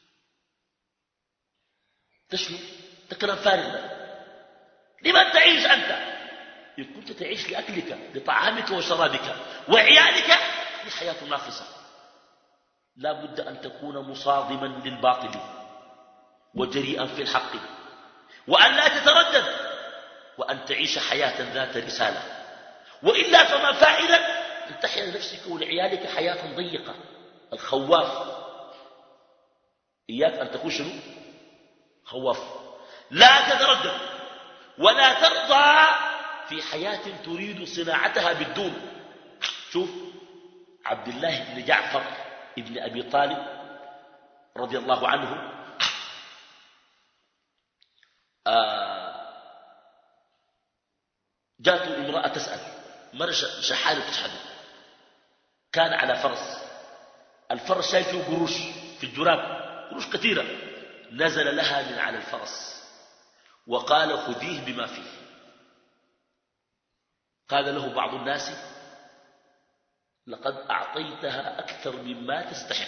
ده شنو؟ ده كلام فارغ ده. لمن تعيش أنت؟ إن كنت تعيش لأكلك لطعامك وشرابك وعيالك في حياة ناقصة. لا بد أن تكون مصادما للباطل وجريئا في الحق، وأن لا تتردد، وأن تعيش حياة ذات رسالة. وإلا فما فائدة أن تحيا لنفسك ولعيالك حياة ضيقة. الخواف إياك أن تكون شنو؟ خواف. لا تتردد ولا ترضى في حياة تريد صناعتها بالدون. شوف عبد الله بن جعفر ابن أبي طالب رضي الله عنه، آه جاءته امرأة تسأل، مرة شحاله تشحده، كان على فرس، الفرس شايف فيه قروش في الجراب، قروش كثيرة، نزل لها من على الفرس وقال خذيه بما فيه. قال له بعض الناس لقد أعطيتها أكثر مما تستحق،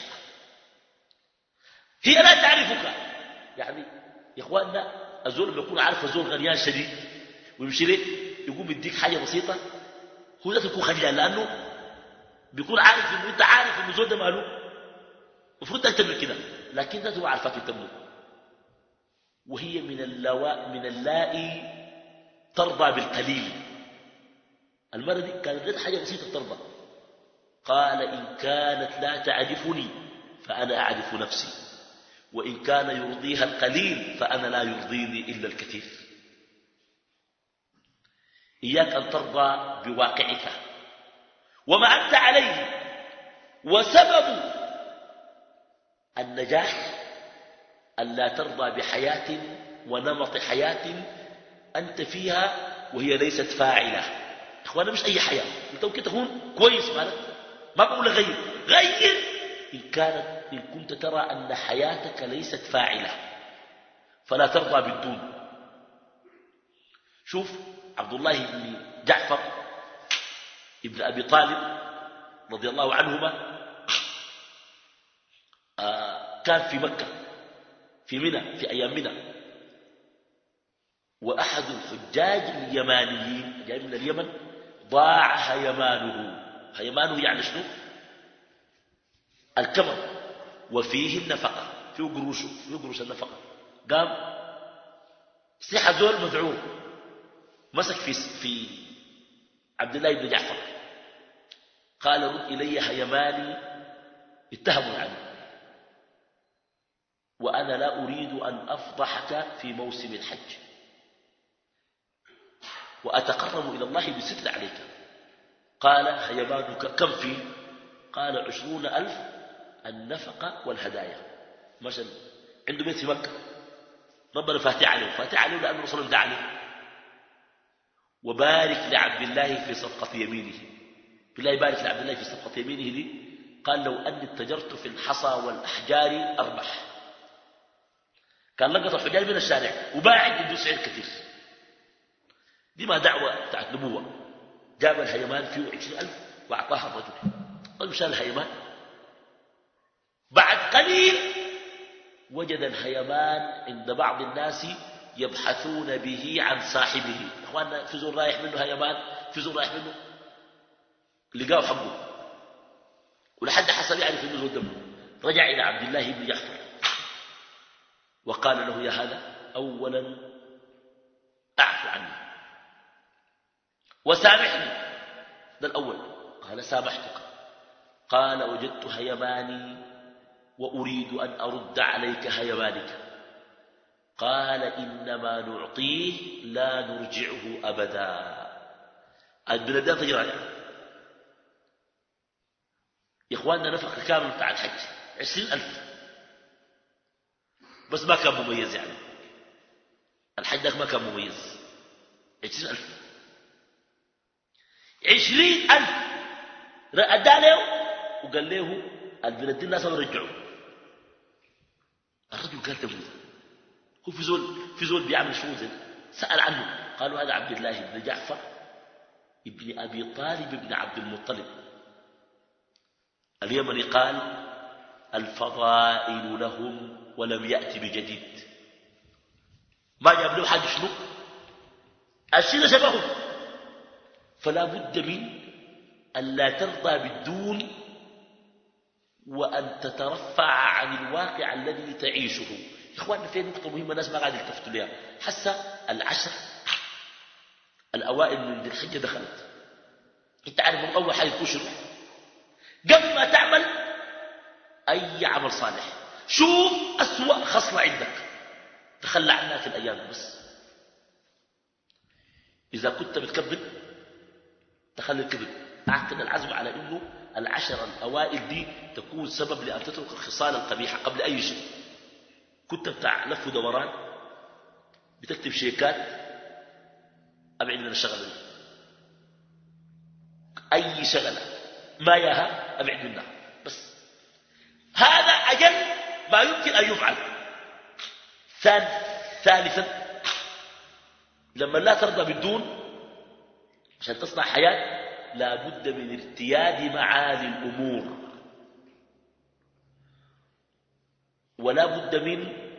هي لا تعرفك. يعني يا إخواننا الزول بيكون عارف الزول غنيان شديد ويمشي ليه يقوم يديك حاجة بسيطة، هو ذاك يكون خجلان لأنه بيكون عارف إنه أنت عارف إنه زول ده ماله المفروض أنت من كده، لكن ذاته هو عارفك أنت منه. وهي من اللواء من اللائي ترضى بالقليل. المرة دي كانت غير حاجة بسيطة ترضى. قال إن كانت لا تعرفني فأنا أعرف نفسي، وإن كان يرضيها القليل فأنا لا يرضيني إلا الكثير. إياك أن ترضى بواقعك وما أنت عليه. وسبب النجاح أن لا ترضى بحياة ونمط حياة أنت فيها وهي ليست فاعلة. إخوانا مش أي حياة، أنت ممكن تكون كويس مالك، ما بقول غير غير إن كانت إن كنت ترى أن حياتك ليست فاعلة فلا ترضى بالدون. شوف عبد الله بن جعفر ابن أبي طالب رضي الله عنهما آه كان في مكة في منى في أيام منى، وأحد الحجاج اليمانيين جاي من اليمن ضاع هيمانه. هيمانه يعني شنو؟ الكمر وفيه النفقة، فيه قروشه، فيه قروش النفقة. قام صيح زول مذعور مسك في في عبد الله بن جعفر قال رد إلي هيماني اتهموا عني، وأنا لا أريد أن أفضحك في موسم الحج، وأتقرب إلى الله بستر عليك. قال هيمانك كم فيه؟ قال عشرون ألف النفقة والهدايا. مثلا عنده بيت في مكة ربنا فاتح عليه، فاتح عليه لأنه رسول الله عليه. وبارك لعبد الله في صفقة يمينه، بالله يبارك لعبد الله في صفقة يمينه دي. قال لو أني اتجرت في الحصى والأحجار أربح. كان لقط الحجار من الشارع وباعد عنده سعر كثير. دي ما دعوة بتاعت نبوة. جاب الهيمان فيه عشرين ألف وأعطاها الرجل، ومشى الهيمان. بعد قليل وجد الهيمان عند بعض الناس يبحثون به عن صاحبه. اخواننا في زول رايح منه هيمان، في زول رايح منه لقاه حقه، ولحد حصل يعرف انه زول دمه. رجع إلى عبد الله بن جعفر وقال له: يا هذا، أولا أعفو عني وسامحني. ده الأول. قال: سامحتك. قال: وجدت هيماني وأريد أن أرد عليك هيمانك. قال: إنما نعطيه لا نرجعه أبدا. البلدان تجرى يا إخواننا، نفقة كامل بتاع الحج عشرين ألف، بس ما كان مميز. يعني الحج ما كان مميز. عشرين ألف عشرين ألف أدى له وقال له البلدين الناس ما رجعوا. الرجل قال: تبوذ هو في زول في زول بيعمل شو زي سأل عنه. قالوا: هذا عبد الله بن جعفر ابن أبي طالب ابن عبد المطلب. اليمني قال: الفضائل لهم ولم يأتي بجديد. ما جاب له حاجة شنو الشيء شبههم. فلا بد من أن لا ترضى بالدون وأن تترفع عن الواقع الذي تعيشه. إخواننا، في نقطة مهمة الناس ما قاعد يلتفتوا لها. حسا العشر الأوائل من ذي الحجة دخلت. أنت عارف من أول حاجة تكون شنو؟ قبل ما تعمل أي عمل صالح شوف أسوأ خصلة عندك تخلى عنها في الأيام. بس إذا كنت بتكذب تخلي الكذب. أعقد العزم على أنه العشر الأوائل دي تكون سبب لأن تترك الخصال القبيحة قبل أي شيء. كنت بتاع لف ودوران بتكتب شيكات، أبعد من الشغلة دي. أي شغلة ما ياها أبعد منها. بس هذا أجل ما يمكن أن يفعل. ثالثا، لما لا ترضى بالدون عشان تصنع حياة لا بد من ارتياد معالي الأمور، ولا بد من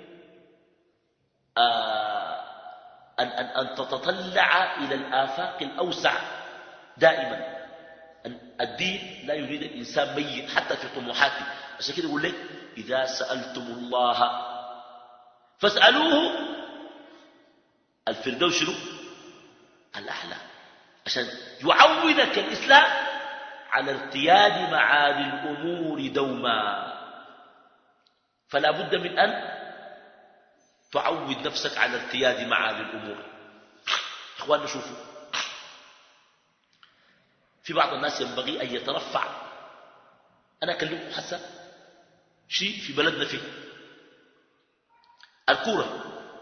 آه أن, أن, أن تتطلع إلى الآفاق الأوسع دائما. الدين لا يريد الإنسان ميت حتى في طموحاته. عشان كده يقول لك: إذا سألتم الله فاسألوه الفردوس شنو الأعلى، عشان يعودك الإسلام على ارتياد معالي الأمور دوما. فلا بد من أن تعود نفسك على ارتياد معالي الأمور. إخواننا، شوفوا، في بعض الناس ينبغي أن يترفع. أنا أكلمكم حسا شيء في بلدنا فيه الكورة.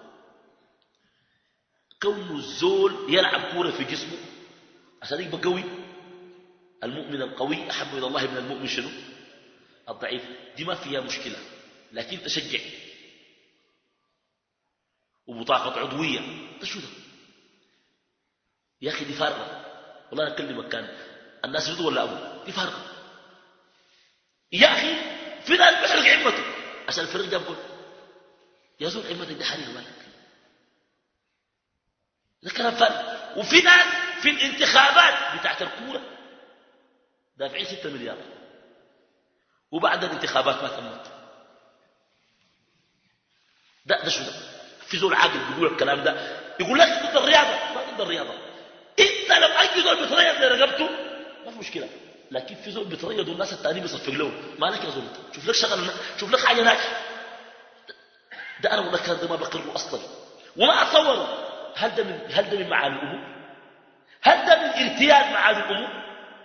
كون الزول يلعب كورة في جسمه عشان يبقى قوي. المؤمن القوي أحب إلى الله من المؤمن شنو الضعيف. دي ما فيها مشكلة، لكن تشجع وبطاقة عضوية ده شو ده يا أخي؟ دي فارغة. والله أنا أكلمك، كان الناس رضوا ولا أبو دي فارغة يا أخي. في ناس بيحرق عمته عشان الفريق جاب جول. يا زول عمتك دي حريقة مالك، ده كلام فارغ. وفي ناس في الانتخابات بتاعت الكورة دافعين ستة مليار وبعد الانتخابات ما تمت. ده ده شو ده؟ في زول عاقل بيقول الكلام ده، يقول لك ضد الرياضة. ما ضد الرياضة. انت لو اي زول بيتريض لرقبته ما في مشكلة، لكن في زول بيتريض والناس التانيين بيصفق لهم. ما لك يا زول، شوف لك شغل، شوف لك حاجة ناجحة. ده انا والله كان ده ما بقره اصلا وما اتصوره. هل ده من هل ده من معاني الامور؟ هل ده من ارتياد معاني الامور؟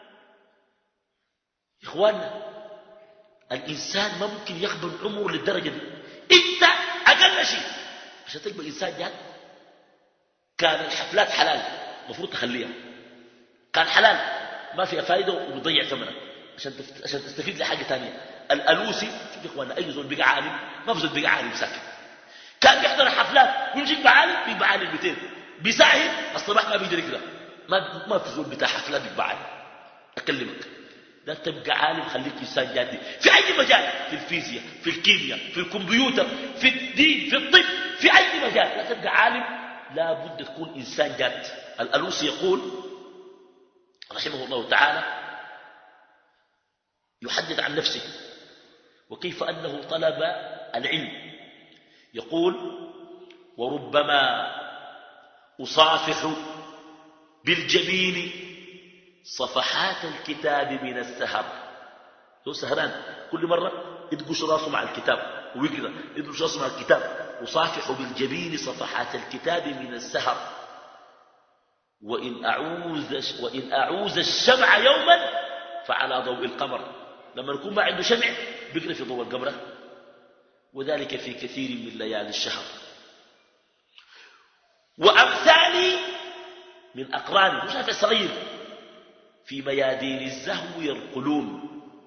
اخواننا، الانسان ما ممكن يقبل عمره للدرجه دي. انت اقل شيء عشان تبقى انسان جاد. كان الحفلات حلال المفروض تخليها، كان حلال ما فيها فائده وبتضيع ثمنك عشان عشان تستفيد لحاجه ثانيه. الالوسي، شوف يا اخواننا، اي زول بقى عالم ما في زول بقى عالم ساكت. كان بيحضر الحفلات ويمشي يبقى عالم، بيبقى عالم مئتين بيساهم الصباح ما بيقدر يقرا. ما ما في زول بتاع حفلات بيبقى عالم. اكلمك، لا تبقى عالم، خليك انسان جادي في اي مجال، في الفيزياء، في الكيمياء، في الكمبيوتر، في الدين، في الطب، في اي مجال. لا تبقى عالم، لا بد تكون انسان جاد. الالوسي يقول رحمه الله تعالى، يحدث عن نفسه وكيف أنه طلب العلم. يقول: وربما أصافح بالجبين صفحات الكتاب من السهر. هو سهران كل مرة يدقش راسه مع الكتاب ويقرأ، يدقش راسه مع الكتاب. أصافح بالجبين صفحات الكتاب من السهر، وإن أعوز, وإن أعوز الشمع يوما فعلى ضوء القمر. لما نكون ما عنده شمع بيقرأ في ضوء القمر، وذلك في كثير من ليالي الشهر. وأمثالي من أقراني، مش عارف صغير، في ميادين الزهو يرقلون،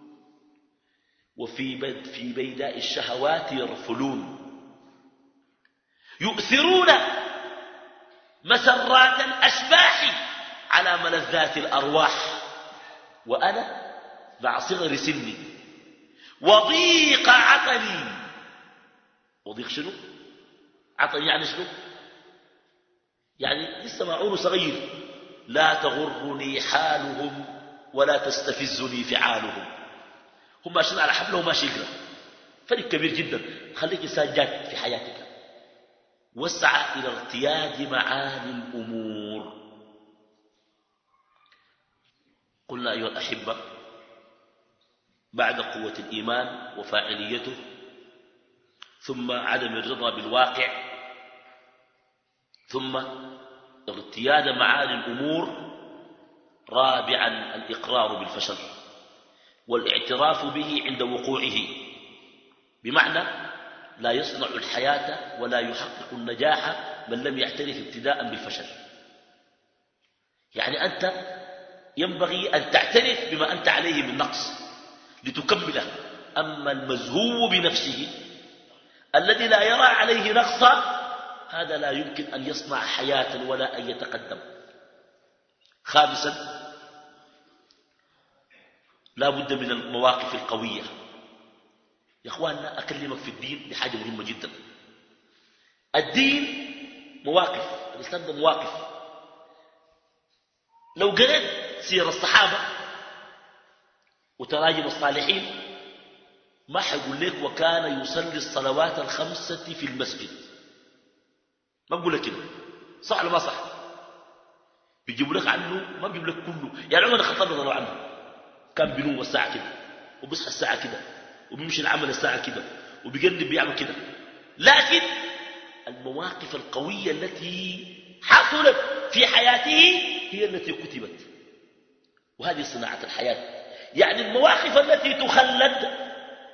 وفي بد في بيداء الشهوات يرفلون، يؤثرون مسرات الأشباح على ملذات الأرواح، وأنا مع صغر سني وضيق عقلي. وضيق شنو؟ عقل يعني شنو؟ يعني لسه معونه صغير. لا تغرني حالهم ولا تستفزني فعالهم. هم ماشيين على حبله وماشي يقرا. فرق كبير جدا. خليك إنسان جاد في حياتك، واسعى إلى ارتياد معاني الأمور. قلنا أيها الأحبة، بعد قوة الإيمان وفاعليته، ثم عدم الرضا بالواقع، ثم اغتياد معاني الأمور، رابعا الإقرار بالفشل والاعتراف به عند وقوعه. بمعنى لا يصنع الحياة ولا يحقق النجاح من لم يعترف ابتداء بالفشل. يعني أنت ينبغي أن تعترف بما أنت عليه من نقص لتكمله. أما المزهو بنفسه الذي لا يرى عليه نقصا، هذا لا يمكن أن يصنع حياة ولا أن يتقدم. خامسا، لا بد من المواقف القوية. يا أخواننا، أكلمك في الدين بحاجة مهمة جدا. الدين مواقف، الإسلام ده مواقف. لو قرأت سير الصحابة وتراجم الصالحين ما حيقول لك وكان يصلي الصلوات الخمسة في المسجد. ما بقول لك كده، صح ولا ما صح؟ بيجيبوا لك عنه، ما بيجيبوا لك كله. يعني عمر الخطاب رضي الله عنه كان بينوم الساعة كده، وبيصحى الساعة كده، وبيمشي العمل الساعة كده، وبيقلب بيعمل كده. لكن المواقف القوية التي حصلت في حياته هي التي كتبت، وهذه صناعة الحياة. يعني المواقف التي تخلد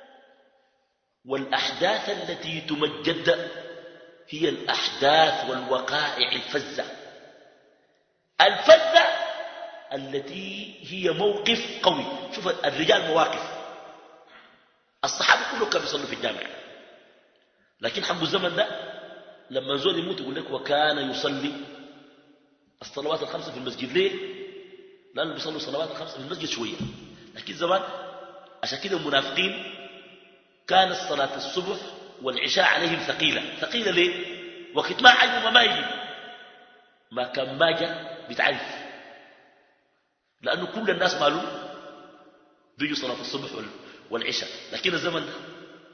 والأحداث التي تمجد هي الأحداث والوقائع الفزة الفزة التي هي موقف قوي. شوف الرجال مواقف. الصحابة كله كانوا يصلوا في الجامع، لكن حب الزمن ده لما زول يموت يقول لك وكان يصلي الصلوات الخمسة في المسجد. ليه؟ لأنه بيصلوا الصلوات الخمسة في المسجد شوية، لكن زمان عشان كده المنافقين كانت صلاة الصبح والعشاء عليهم ثقيلة. ثقيلة ليه؟ وقت ما علم ما يجي، ما كان ما جاء بيتعرف، لأنه كل الناس مالهم بيجوا صلاة الصبح والعشاء. لكن الزمن ده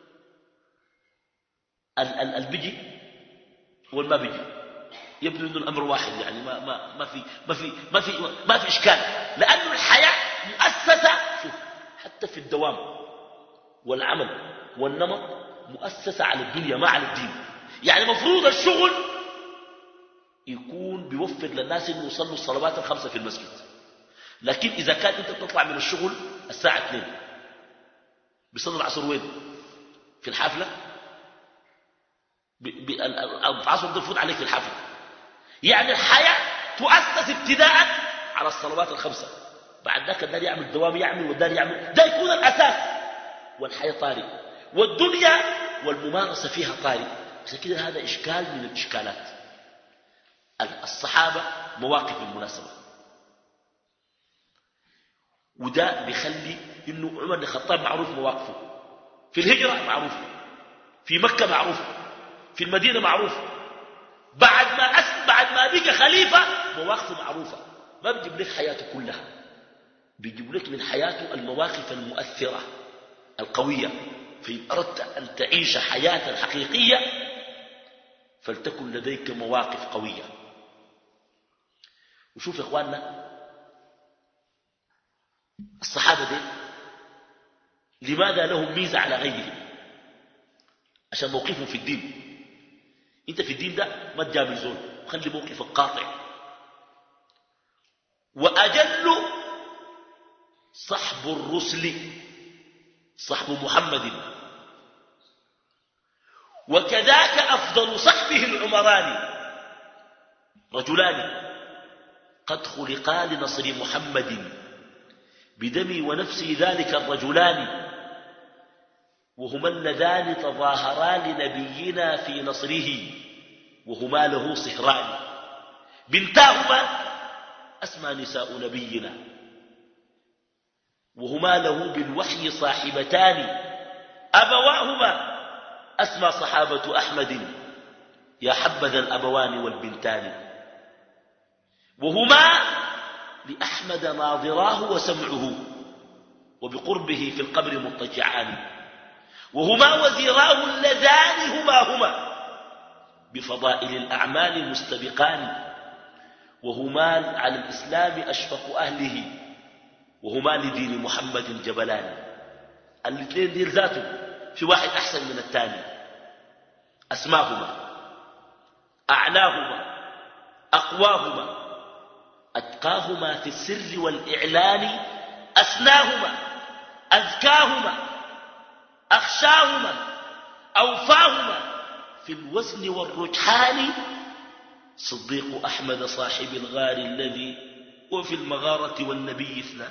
البيجي والما بيجي يبدو انه الامر واحد. يعني ما ما ما في ما في ما في ما في اشكال، لانه الحياه مؤسسه. شوف حتى في الدوام والعمل والنمط مؤسسه على الدنيا ما على الدين. يعني مفروض الشغل يكون بيوفر للناس انه يصلوا الصلوات الخمسه في المسجد، لكن اذا كان انت تطلع من الشغل الساعه اثنين بيصلوا العصر وين؟ في الحافله. العصر ده يفوت عليك في الحافله. يعني الحياه تؤسس ابتداء على الصلوات الخمسه، بعد ذاك الدار يعمل دوام يعمل والدار يعمل، ده يكون الاساس. والحياه طارئ، والدنيا والممارسه فيها طارئ. عشان كده هذا اشكال من الاشكالات. الصحابه مواقف بالمناسبه، وده بيخلي انه عمر بن الخطاب معروف مواقفه. في الهجره معروف، في مكه معروف، في المدينه معروف، بعد ما أس بعد ما بقى خليفه مواقفه معروفه. ما بيجيب لك حياته كلها، بيجيب لك من حياته المواقف المؤثره القويه. فإن أردت أن تعيش حياة حقيقية فلتكن لديك مواقف قوية. وشوف يا إخواننا الصحابة دي لماذا لهم ميزة على غيرهم؟ عشان موقفهم في الدين. انت في الدين ده ما تجامل زول، خلي موقفك قاطع. وأجل صحب الرسل صحب محمد، وكذاك أفضل صحبه العمران، رجلان قد خلقا لنصر محمد بدمي ونفسي ذلك الرجلان، وهما اللذان تظاهرا لنبينا في نصره وهما له صهران، بنتاهما أسمى نساء نبينا وهما له بالوحي صاحبتان، أبواهما أسمى صحابة أحمد يا حبذا الأبوان والبنتان، وهما لأحمد ناظراه وسمعه وبقربه في القبر مضطجعان، وهما وزيراه اللذان هما هما بفضائل الأعمال مستبقان، وهما على الإسلام أشفق أهله وهما لدين محمد جبلان. الاثنين دير ذاته في واحد أحسن من الثاني، أسماهما أعلاهما أقواهما أتقاهما في السر والإعلان، أسناهما أذكاهما أخشاهما أوفاهما في الوزن والرجحان، صديق أحمد صاحب الغار الذي وفي المغارة والنبي اثنان.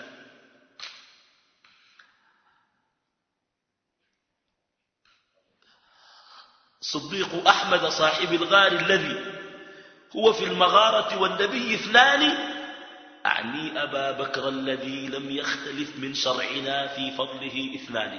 صديق أحمد صاحب الغار الذي هو في المغارة والنبي اثنان، أعني أبا بكر الذي لم يختلف من شرعنا في فضله اثنان،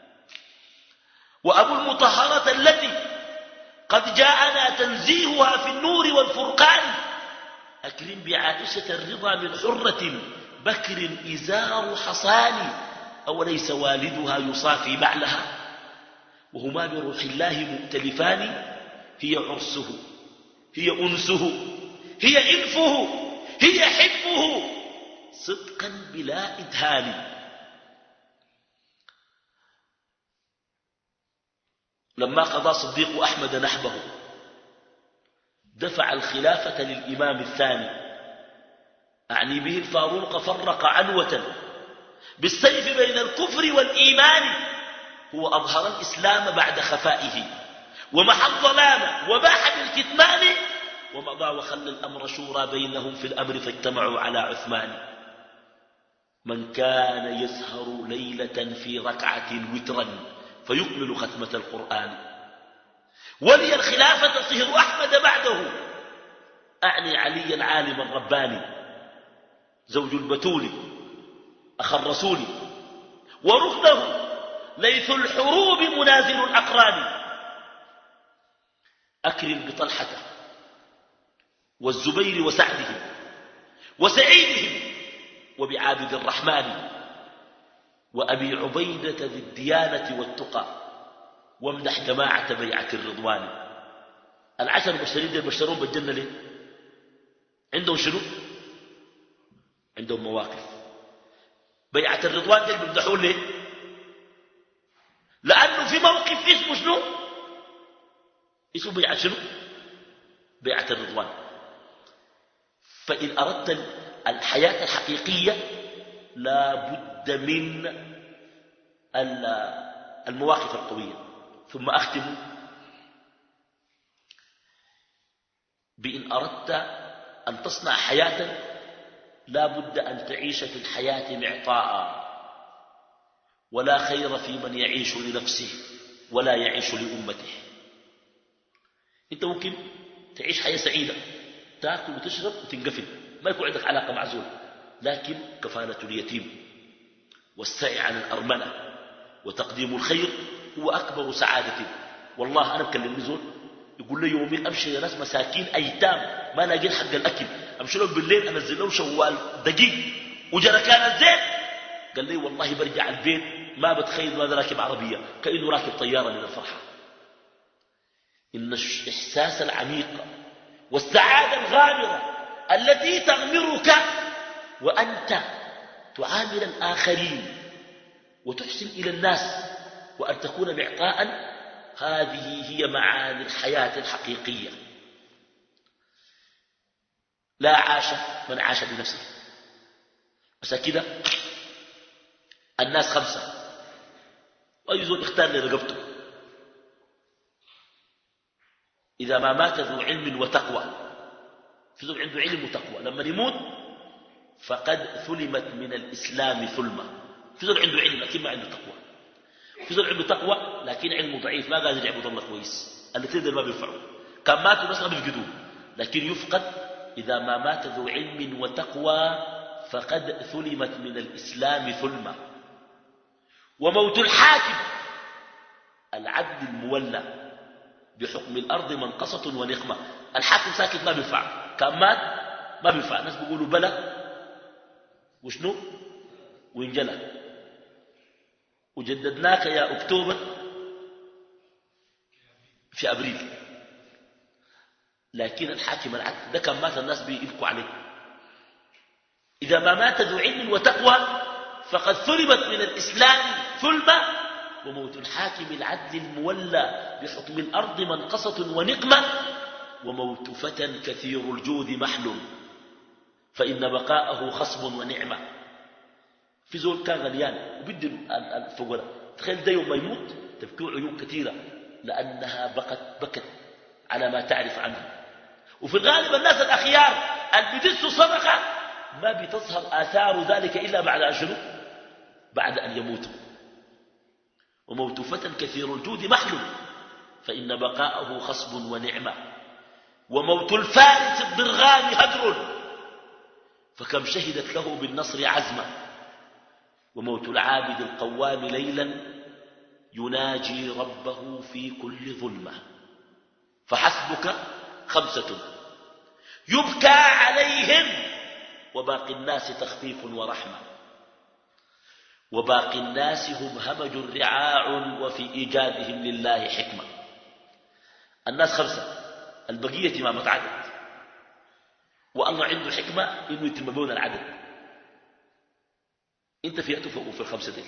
وأبو المطهرة التي قد جاءنا تنزيهها في النور والفرقان، أكرم بعائشة الرضا من حرة بكر إزار حصان، أوليس والدها يصافي بعلها وهما بروح الله مؤتلفان، هي عرسه هي أنسه هي إنفه هي حبه صدقا بلا إدهان. لما قضى صديق أحمد نحبه دفع الخلافة للإمام الثاني، أعني به الفاروق، فرق عنوة بالسيف بين الكفر والإيمان، هو أظهر الإسلام بعد خفائه ومحى الظلام وباح بالكتمان، ومضى وخلى الأمر شورى بينهم في الأمر فاجتمعوا على عثمان. من كان يسهر ليلة في ركعة وترا فيكمل ختمة القرآن، ولي الخلافة صهر أحمد بعده، أعني علي العالم الرباني زوج البتول أخ الرسول، ورفده ليث الحروب منازل الأقران، أكرم بطلحة والزبير وسعده وسعيدهم وبعابد الرحمن وأبي عبيدة ذي الديانة والتقى، وامدح جماعة بيعة الرضوان. العشر المبشرين دي يبشرون بالجنة ليه؟ عندهم شنو؟ عندهم مواقف. بيعة الرضوان دي بيمدحون ليه؟ لأنه في موقف اسمه شنو؟ اسمه بيعة شنو؟ بيعة الرضوان. فإن أردت الحياة الحقيقية لا بد من المواقف القوية. ثم أختم بإن أردت أن تصنع حياة لا بد أن تعيش في الحياة معطاء، ولا خير في من يعيش لنفسه ولا يعيش لأمته. أنت ممكن تعيش حياة سعيدة، تأكل وتشرب وتنقفل، ما يكون عندك علاقة مع زول، لكن كفالة اليتيم والسعي عن الأرملة وتقديم الخير هو أكبر سعادة. والله أنا بكلم زول يقول لي يومين أمشي لناس مساكين أيتام ما لاقين حق الأكل، أمشي لهم بالليل أنزل لهم شوال دقيق وجركان الزيت، قال لي والله برجع البيت ما بتخيل ماذا راكب عربية، كأنه راكب طيارة من الفرحة. إن الإحساس العميق والسعادة الغامرة التي تغمرك وأنت تعامل الآخرين وتحسن إلى الناس وأن تكون معطاء، هذه هي معاني الحياة الحقيقية. لا عاش من عاش بنفسه. بس كده الناس خمسة، وأي زول اختار لرقبته. إذا ما مات ذو علم وتقوى، في زول عنده علم وتقوى لما يموت فقد ثلمت من الإسلام ثلمة. في زول عنده علم لكن ما عنده تقوى، في زول عنده تقوى لكن علمه ضعيف ما قادر يعبد الله كويس، الاثنين دول ما بينفعوا. كان ماتوا بس ما بيفقدوه، لكن يفقد إذا ما مات ذو علم وتقوى فقد ثلمت من الإسلام ثلمة. وموت الحاكم العدل المولى بحكم الأرض منقصة ونقمة. الحاكم ساكت ما بينفع، كان مات ما بينفع. الناس بيقولوا بلى وشنو وانجلى وجددناك يا أكتوبر في أبريل. لكن الحاكم العدل ده كان مات الناس بيبكوا عليه. إذا ما مات ذو علم وتقوى فقد ثلمت من الإسلام ثلمة. وموت الحاكم العدل المولى بحكم الأرض منقصة ونقمة. وموت فتى كثير الجود محل فإن بقاءه خصب ونعمة. في زول كان غليان وبدي الفقراء، تخيل ده يوم ما يموت تبكي عيون كثيرة لأنها بكت بكت على ما تعرف عنه. وفي الغالب الناس الأخيار اللي بيدسوا صدقة ما بتظهر آثار ذلك إلا بعد أن شنو؟ بعد أن يموتوا. وموت فتى كثير الجود محل فإن بقاءه خصب ونعمة. وموت الفارس الضرغام هدر فكم شهدت له بالنصر عزما. وموت العابد القوام ليلا يناجي ربه في كل ظلمة. فحسبك خمسة يبكى عليهم وباقي الناس تخفيف ورحمة. وباقي الناس هم همج رعاع وفي إيجادهم لله حكمة. الناس خمسة، البقية ما متعدد، والله عنده حكمة إنه يتم بون العدد. انت في أتفقوا في الخمسة دي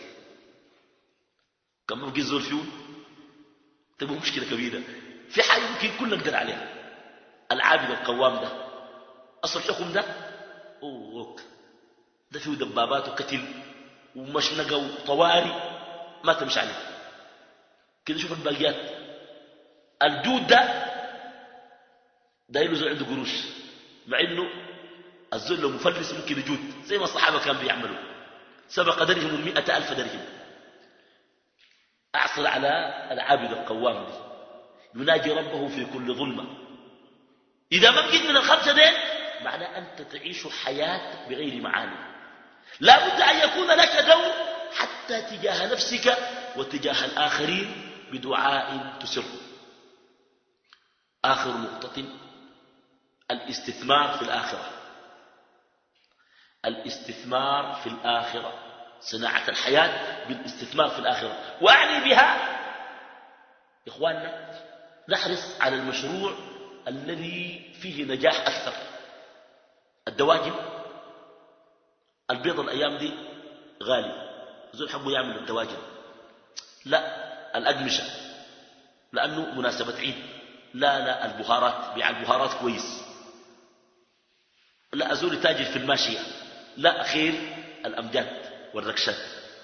كم بقي الزول فيهم تبقى مشكلة كبيرة. في حاجة يمكن كلنا نقدر عليها. العابد القوام ده أصل الحكم ده أوه ده فيه دبابات وكتل ومشنقة وطواري ما تمشي عليه كده. شوف الباقيات. الجود ده دايله زول عنده قروش، مع انه الزول لو مفلس ممكن يجود زي ما الصحابة كانوا بيعملوا. سبق درهم المئة ألف درهم. أعصر على العابد القوام دي يناجي ربه في كل ظلمة. إذا ما بقيت من الخمسة دين معناه أنت تعيش حياة بغير معاني. لا بد أن يكون لك دور حتى تجاه نفسك وتجاه الآخرين بدعاء تسر. آخر نقطة الاستثمار في الآخرة. الاستثمار في الآخرة، صناعة الحياة بالاستثمار في الآخرة. وأعني بها إخواننا نحرص على المشروع الذي فيه نجاح أكثر. الدواجن البيض الأيام دي غالي، زول حقه يعمل الدواجن. لا الأقمشة لأنه مناسبة عيد. لا لا البهارات، بيع البهارات كويس. لا أزول تاجر في الماشية. لا خير الأمجاد والركشات.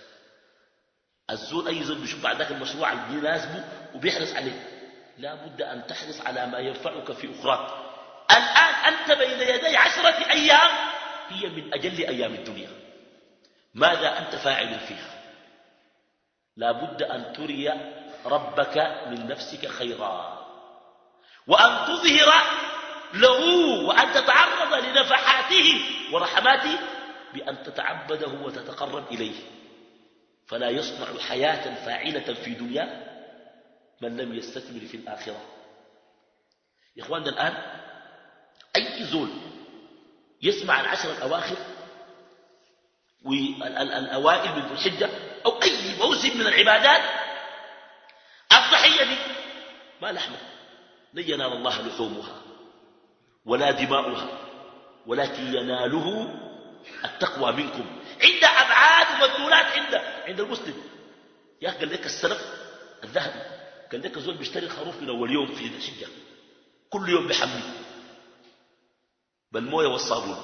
الزول أي زول بيشوف بعد ذاك المشروع اللي يناسبه وبيحرص عليه. لا بد أن تحرص على ما ينفعك في أخراك. الآن أنت بين يدي عشرة أيام هي من أجل أيام الدنيا. ماذا أنت فاعل فيها؟ لا بد أن تري ربك من نفسك خيرا، وأن تظهر له وأن تتعرض لنفحاته ورحماته بأن تتعبده وتتقرب إليه. فلا يصنع حياة فاعلة في دنيا من لم يستثمر في الآخرة. يا إخواننا الآن أي زول يسمع العشر الأواخر والأوائل من ذو الحجة أو أي موسم أنفسهم من العبادات، الضحية دي ما لحمة، لن ينال الله لحومها ولا دماؤها ولكن يناله التقوى منكم. عند أبعاد ومدلولات عند عند المسلم. يا أخي قال لك السلف الذهبي قال لك الزول بيشتري خروف من أول يوم في الحجة، كل يوم بحمل بالمويه والصابون،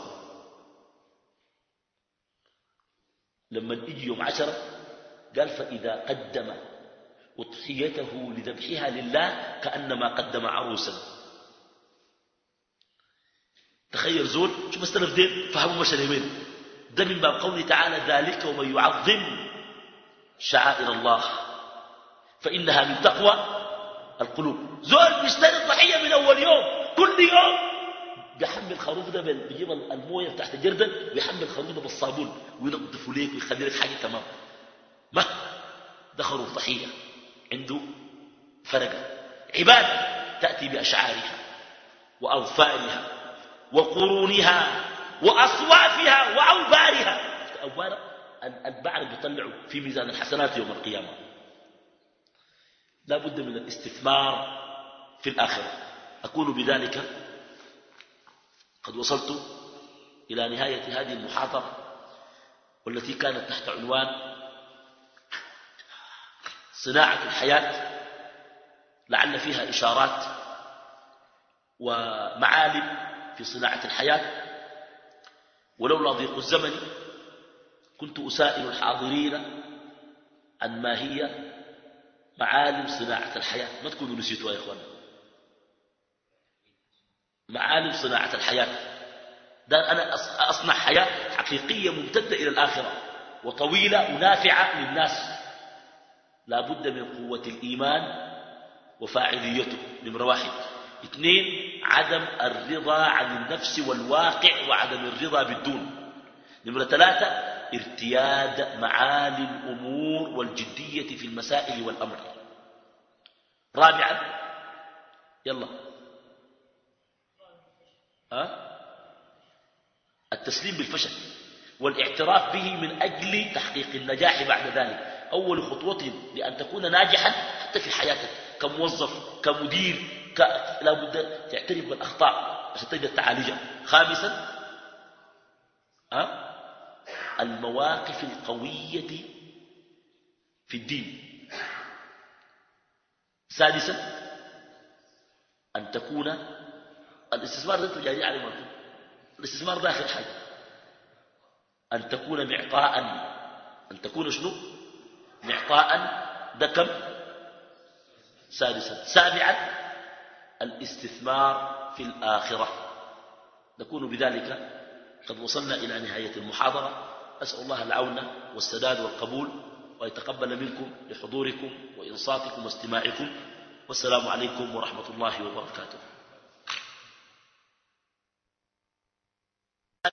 لما يجي يوم عشرة قال فإذا قدم أضحيته لذبحها لله كأنما قدم عروسا. تخيل زول شوف السلف دين فهموا مشاريبين. ده من باب قوله تعالى ذلك ومن يعظم شعائر الله فإنها من تقوى القلوب. زول بيشتري الضحية من أول يوم، كل يوم بيحمل الخروف ده، بيجيب المويه تحت الجردل ويحمل الخروف ده بالصابون وينظفه ليك ويخلي لك حاجه تمام. ما ده خروف ضحيه عنده فرقه. عباده تاتي باشعارها واظفارها وقرونها واصوافها واوبارها. اوبار البعر بيطلعوا في ميزان الحسنات يوم القيامه. لا بد من الاستثمار في الاخره. اكون بذلك قد وصلت إلى نهاية هذه المحاضرة، والتي كانت تحت عنوان صناعة الحياة، لعل فيها إشارات ومعالم في صناعة الحياة. ولولا ضيق الزمن كنت أسائل الحاضرين عن ما هي معالم صناعة الحياة. ما تكونوا نسيتوا يا إخوانا. معالم صناعة الحياة ده أنا أصنع حياة حقيقية ممتدة إلى الآخرة وطويلة ونافعة للناس. لا بد من قوة الإيمان وفاعليته، نمرة واحد. اثنين، عدم الرضا عن النفس والواقع وعدم الرضا بالدون. نمرة ثلاثة، ارتياد معالي الأمور والجدية في المسائل والأمر. رابعا، يلا ها؟ التسليم بالفشل والاعتراف به من أجل تحقيق النجاح بعد ذلك. أول خطوة لأن تكون ناجحا حتى في حياتك كموظف كمدير ك... لا بد تعترف بالأخطاء عشان تقدر تعالجها. خامسا، ها؟ المواقف القوية في الدين. سادسا، أن تكون الاستثمار ده تجاري على مرتب. الاستثمار ده آخر حاجة. أن تكون معطاء، أن تكون شنو؟ معطاء. ده كم؟ سادسا. سابعا، الاستثمار في الآخرة. نكون بذلك قد وصلنا إلى نهاية المحاضرة. أسأل الله العون والسداد والقبول، ويتقبل منكم لحضوركم وإنصاتكم واستماعكم. والسلام عليكم ورحمة الله وبركاته.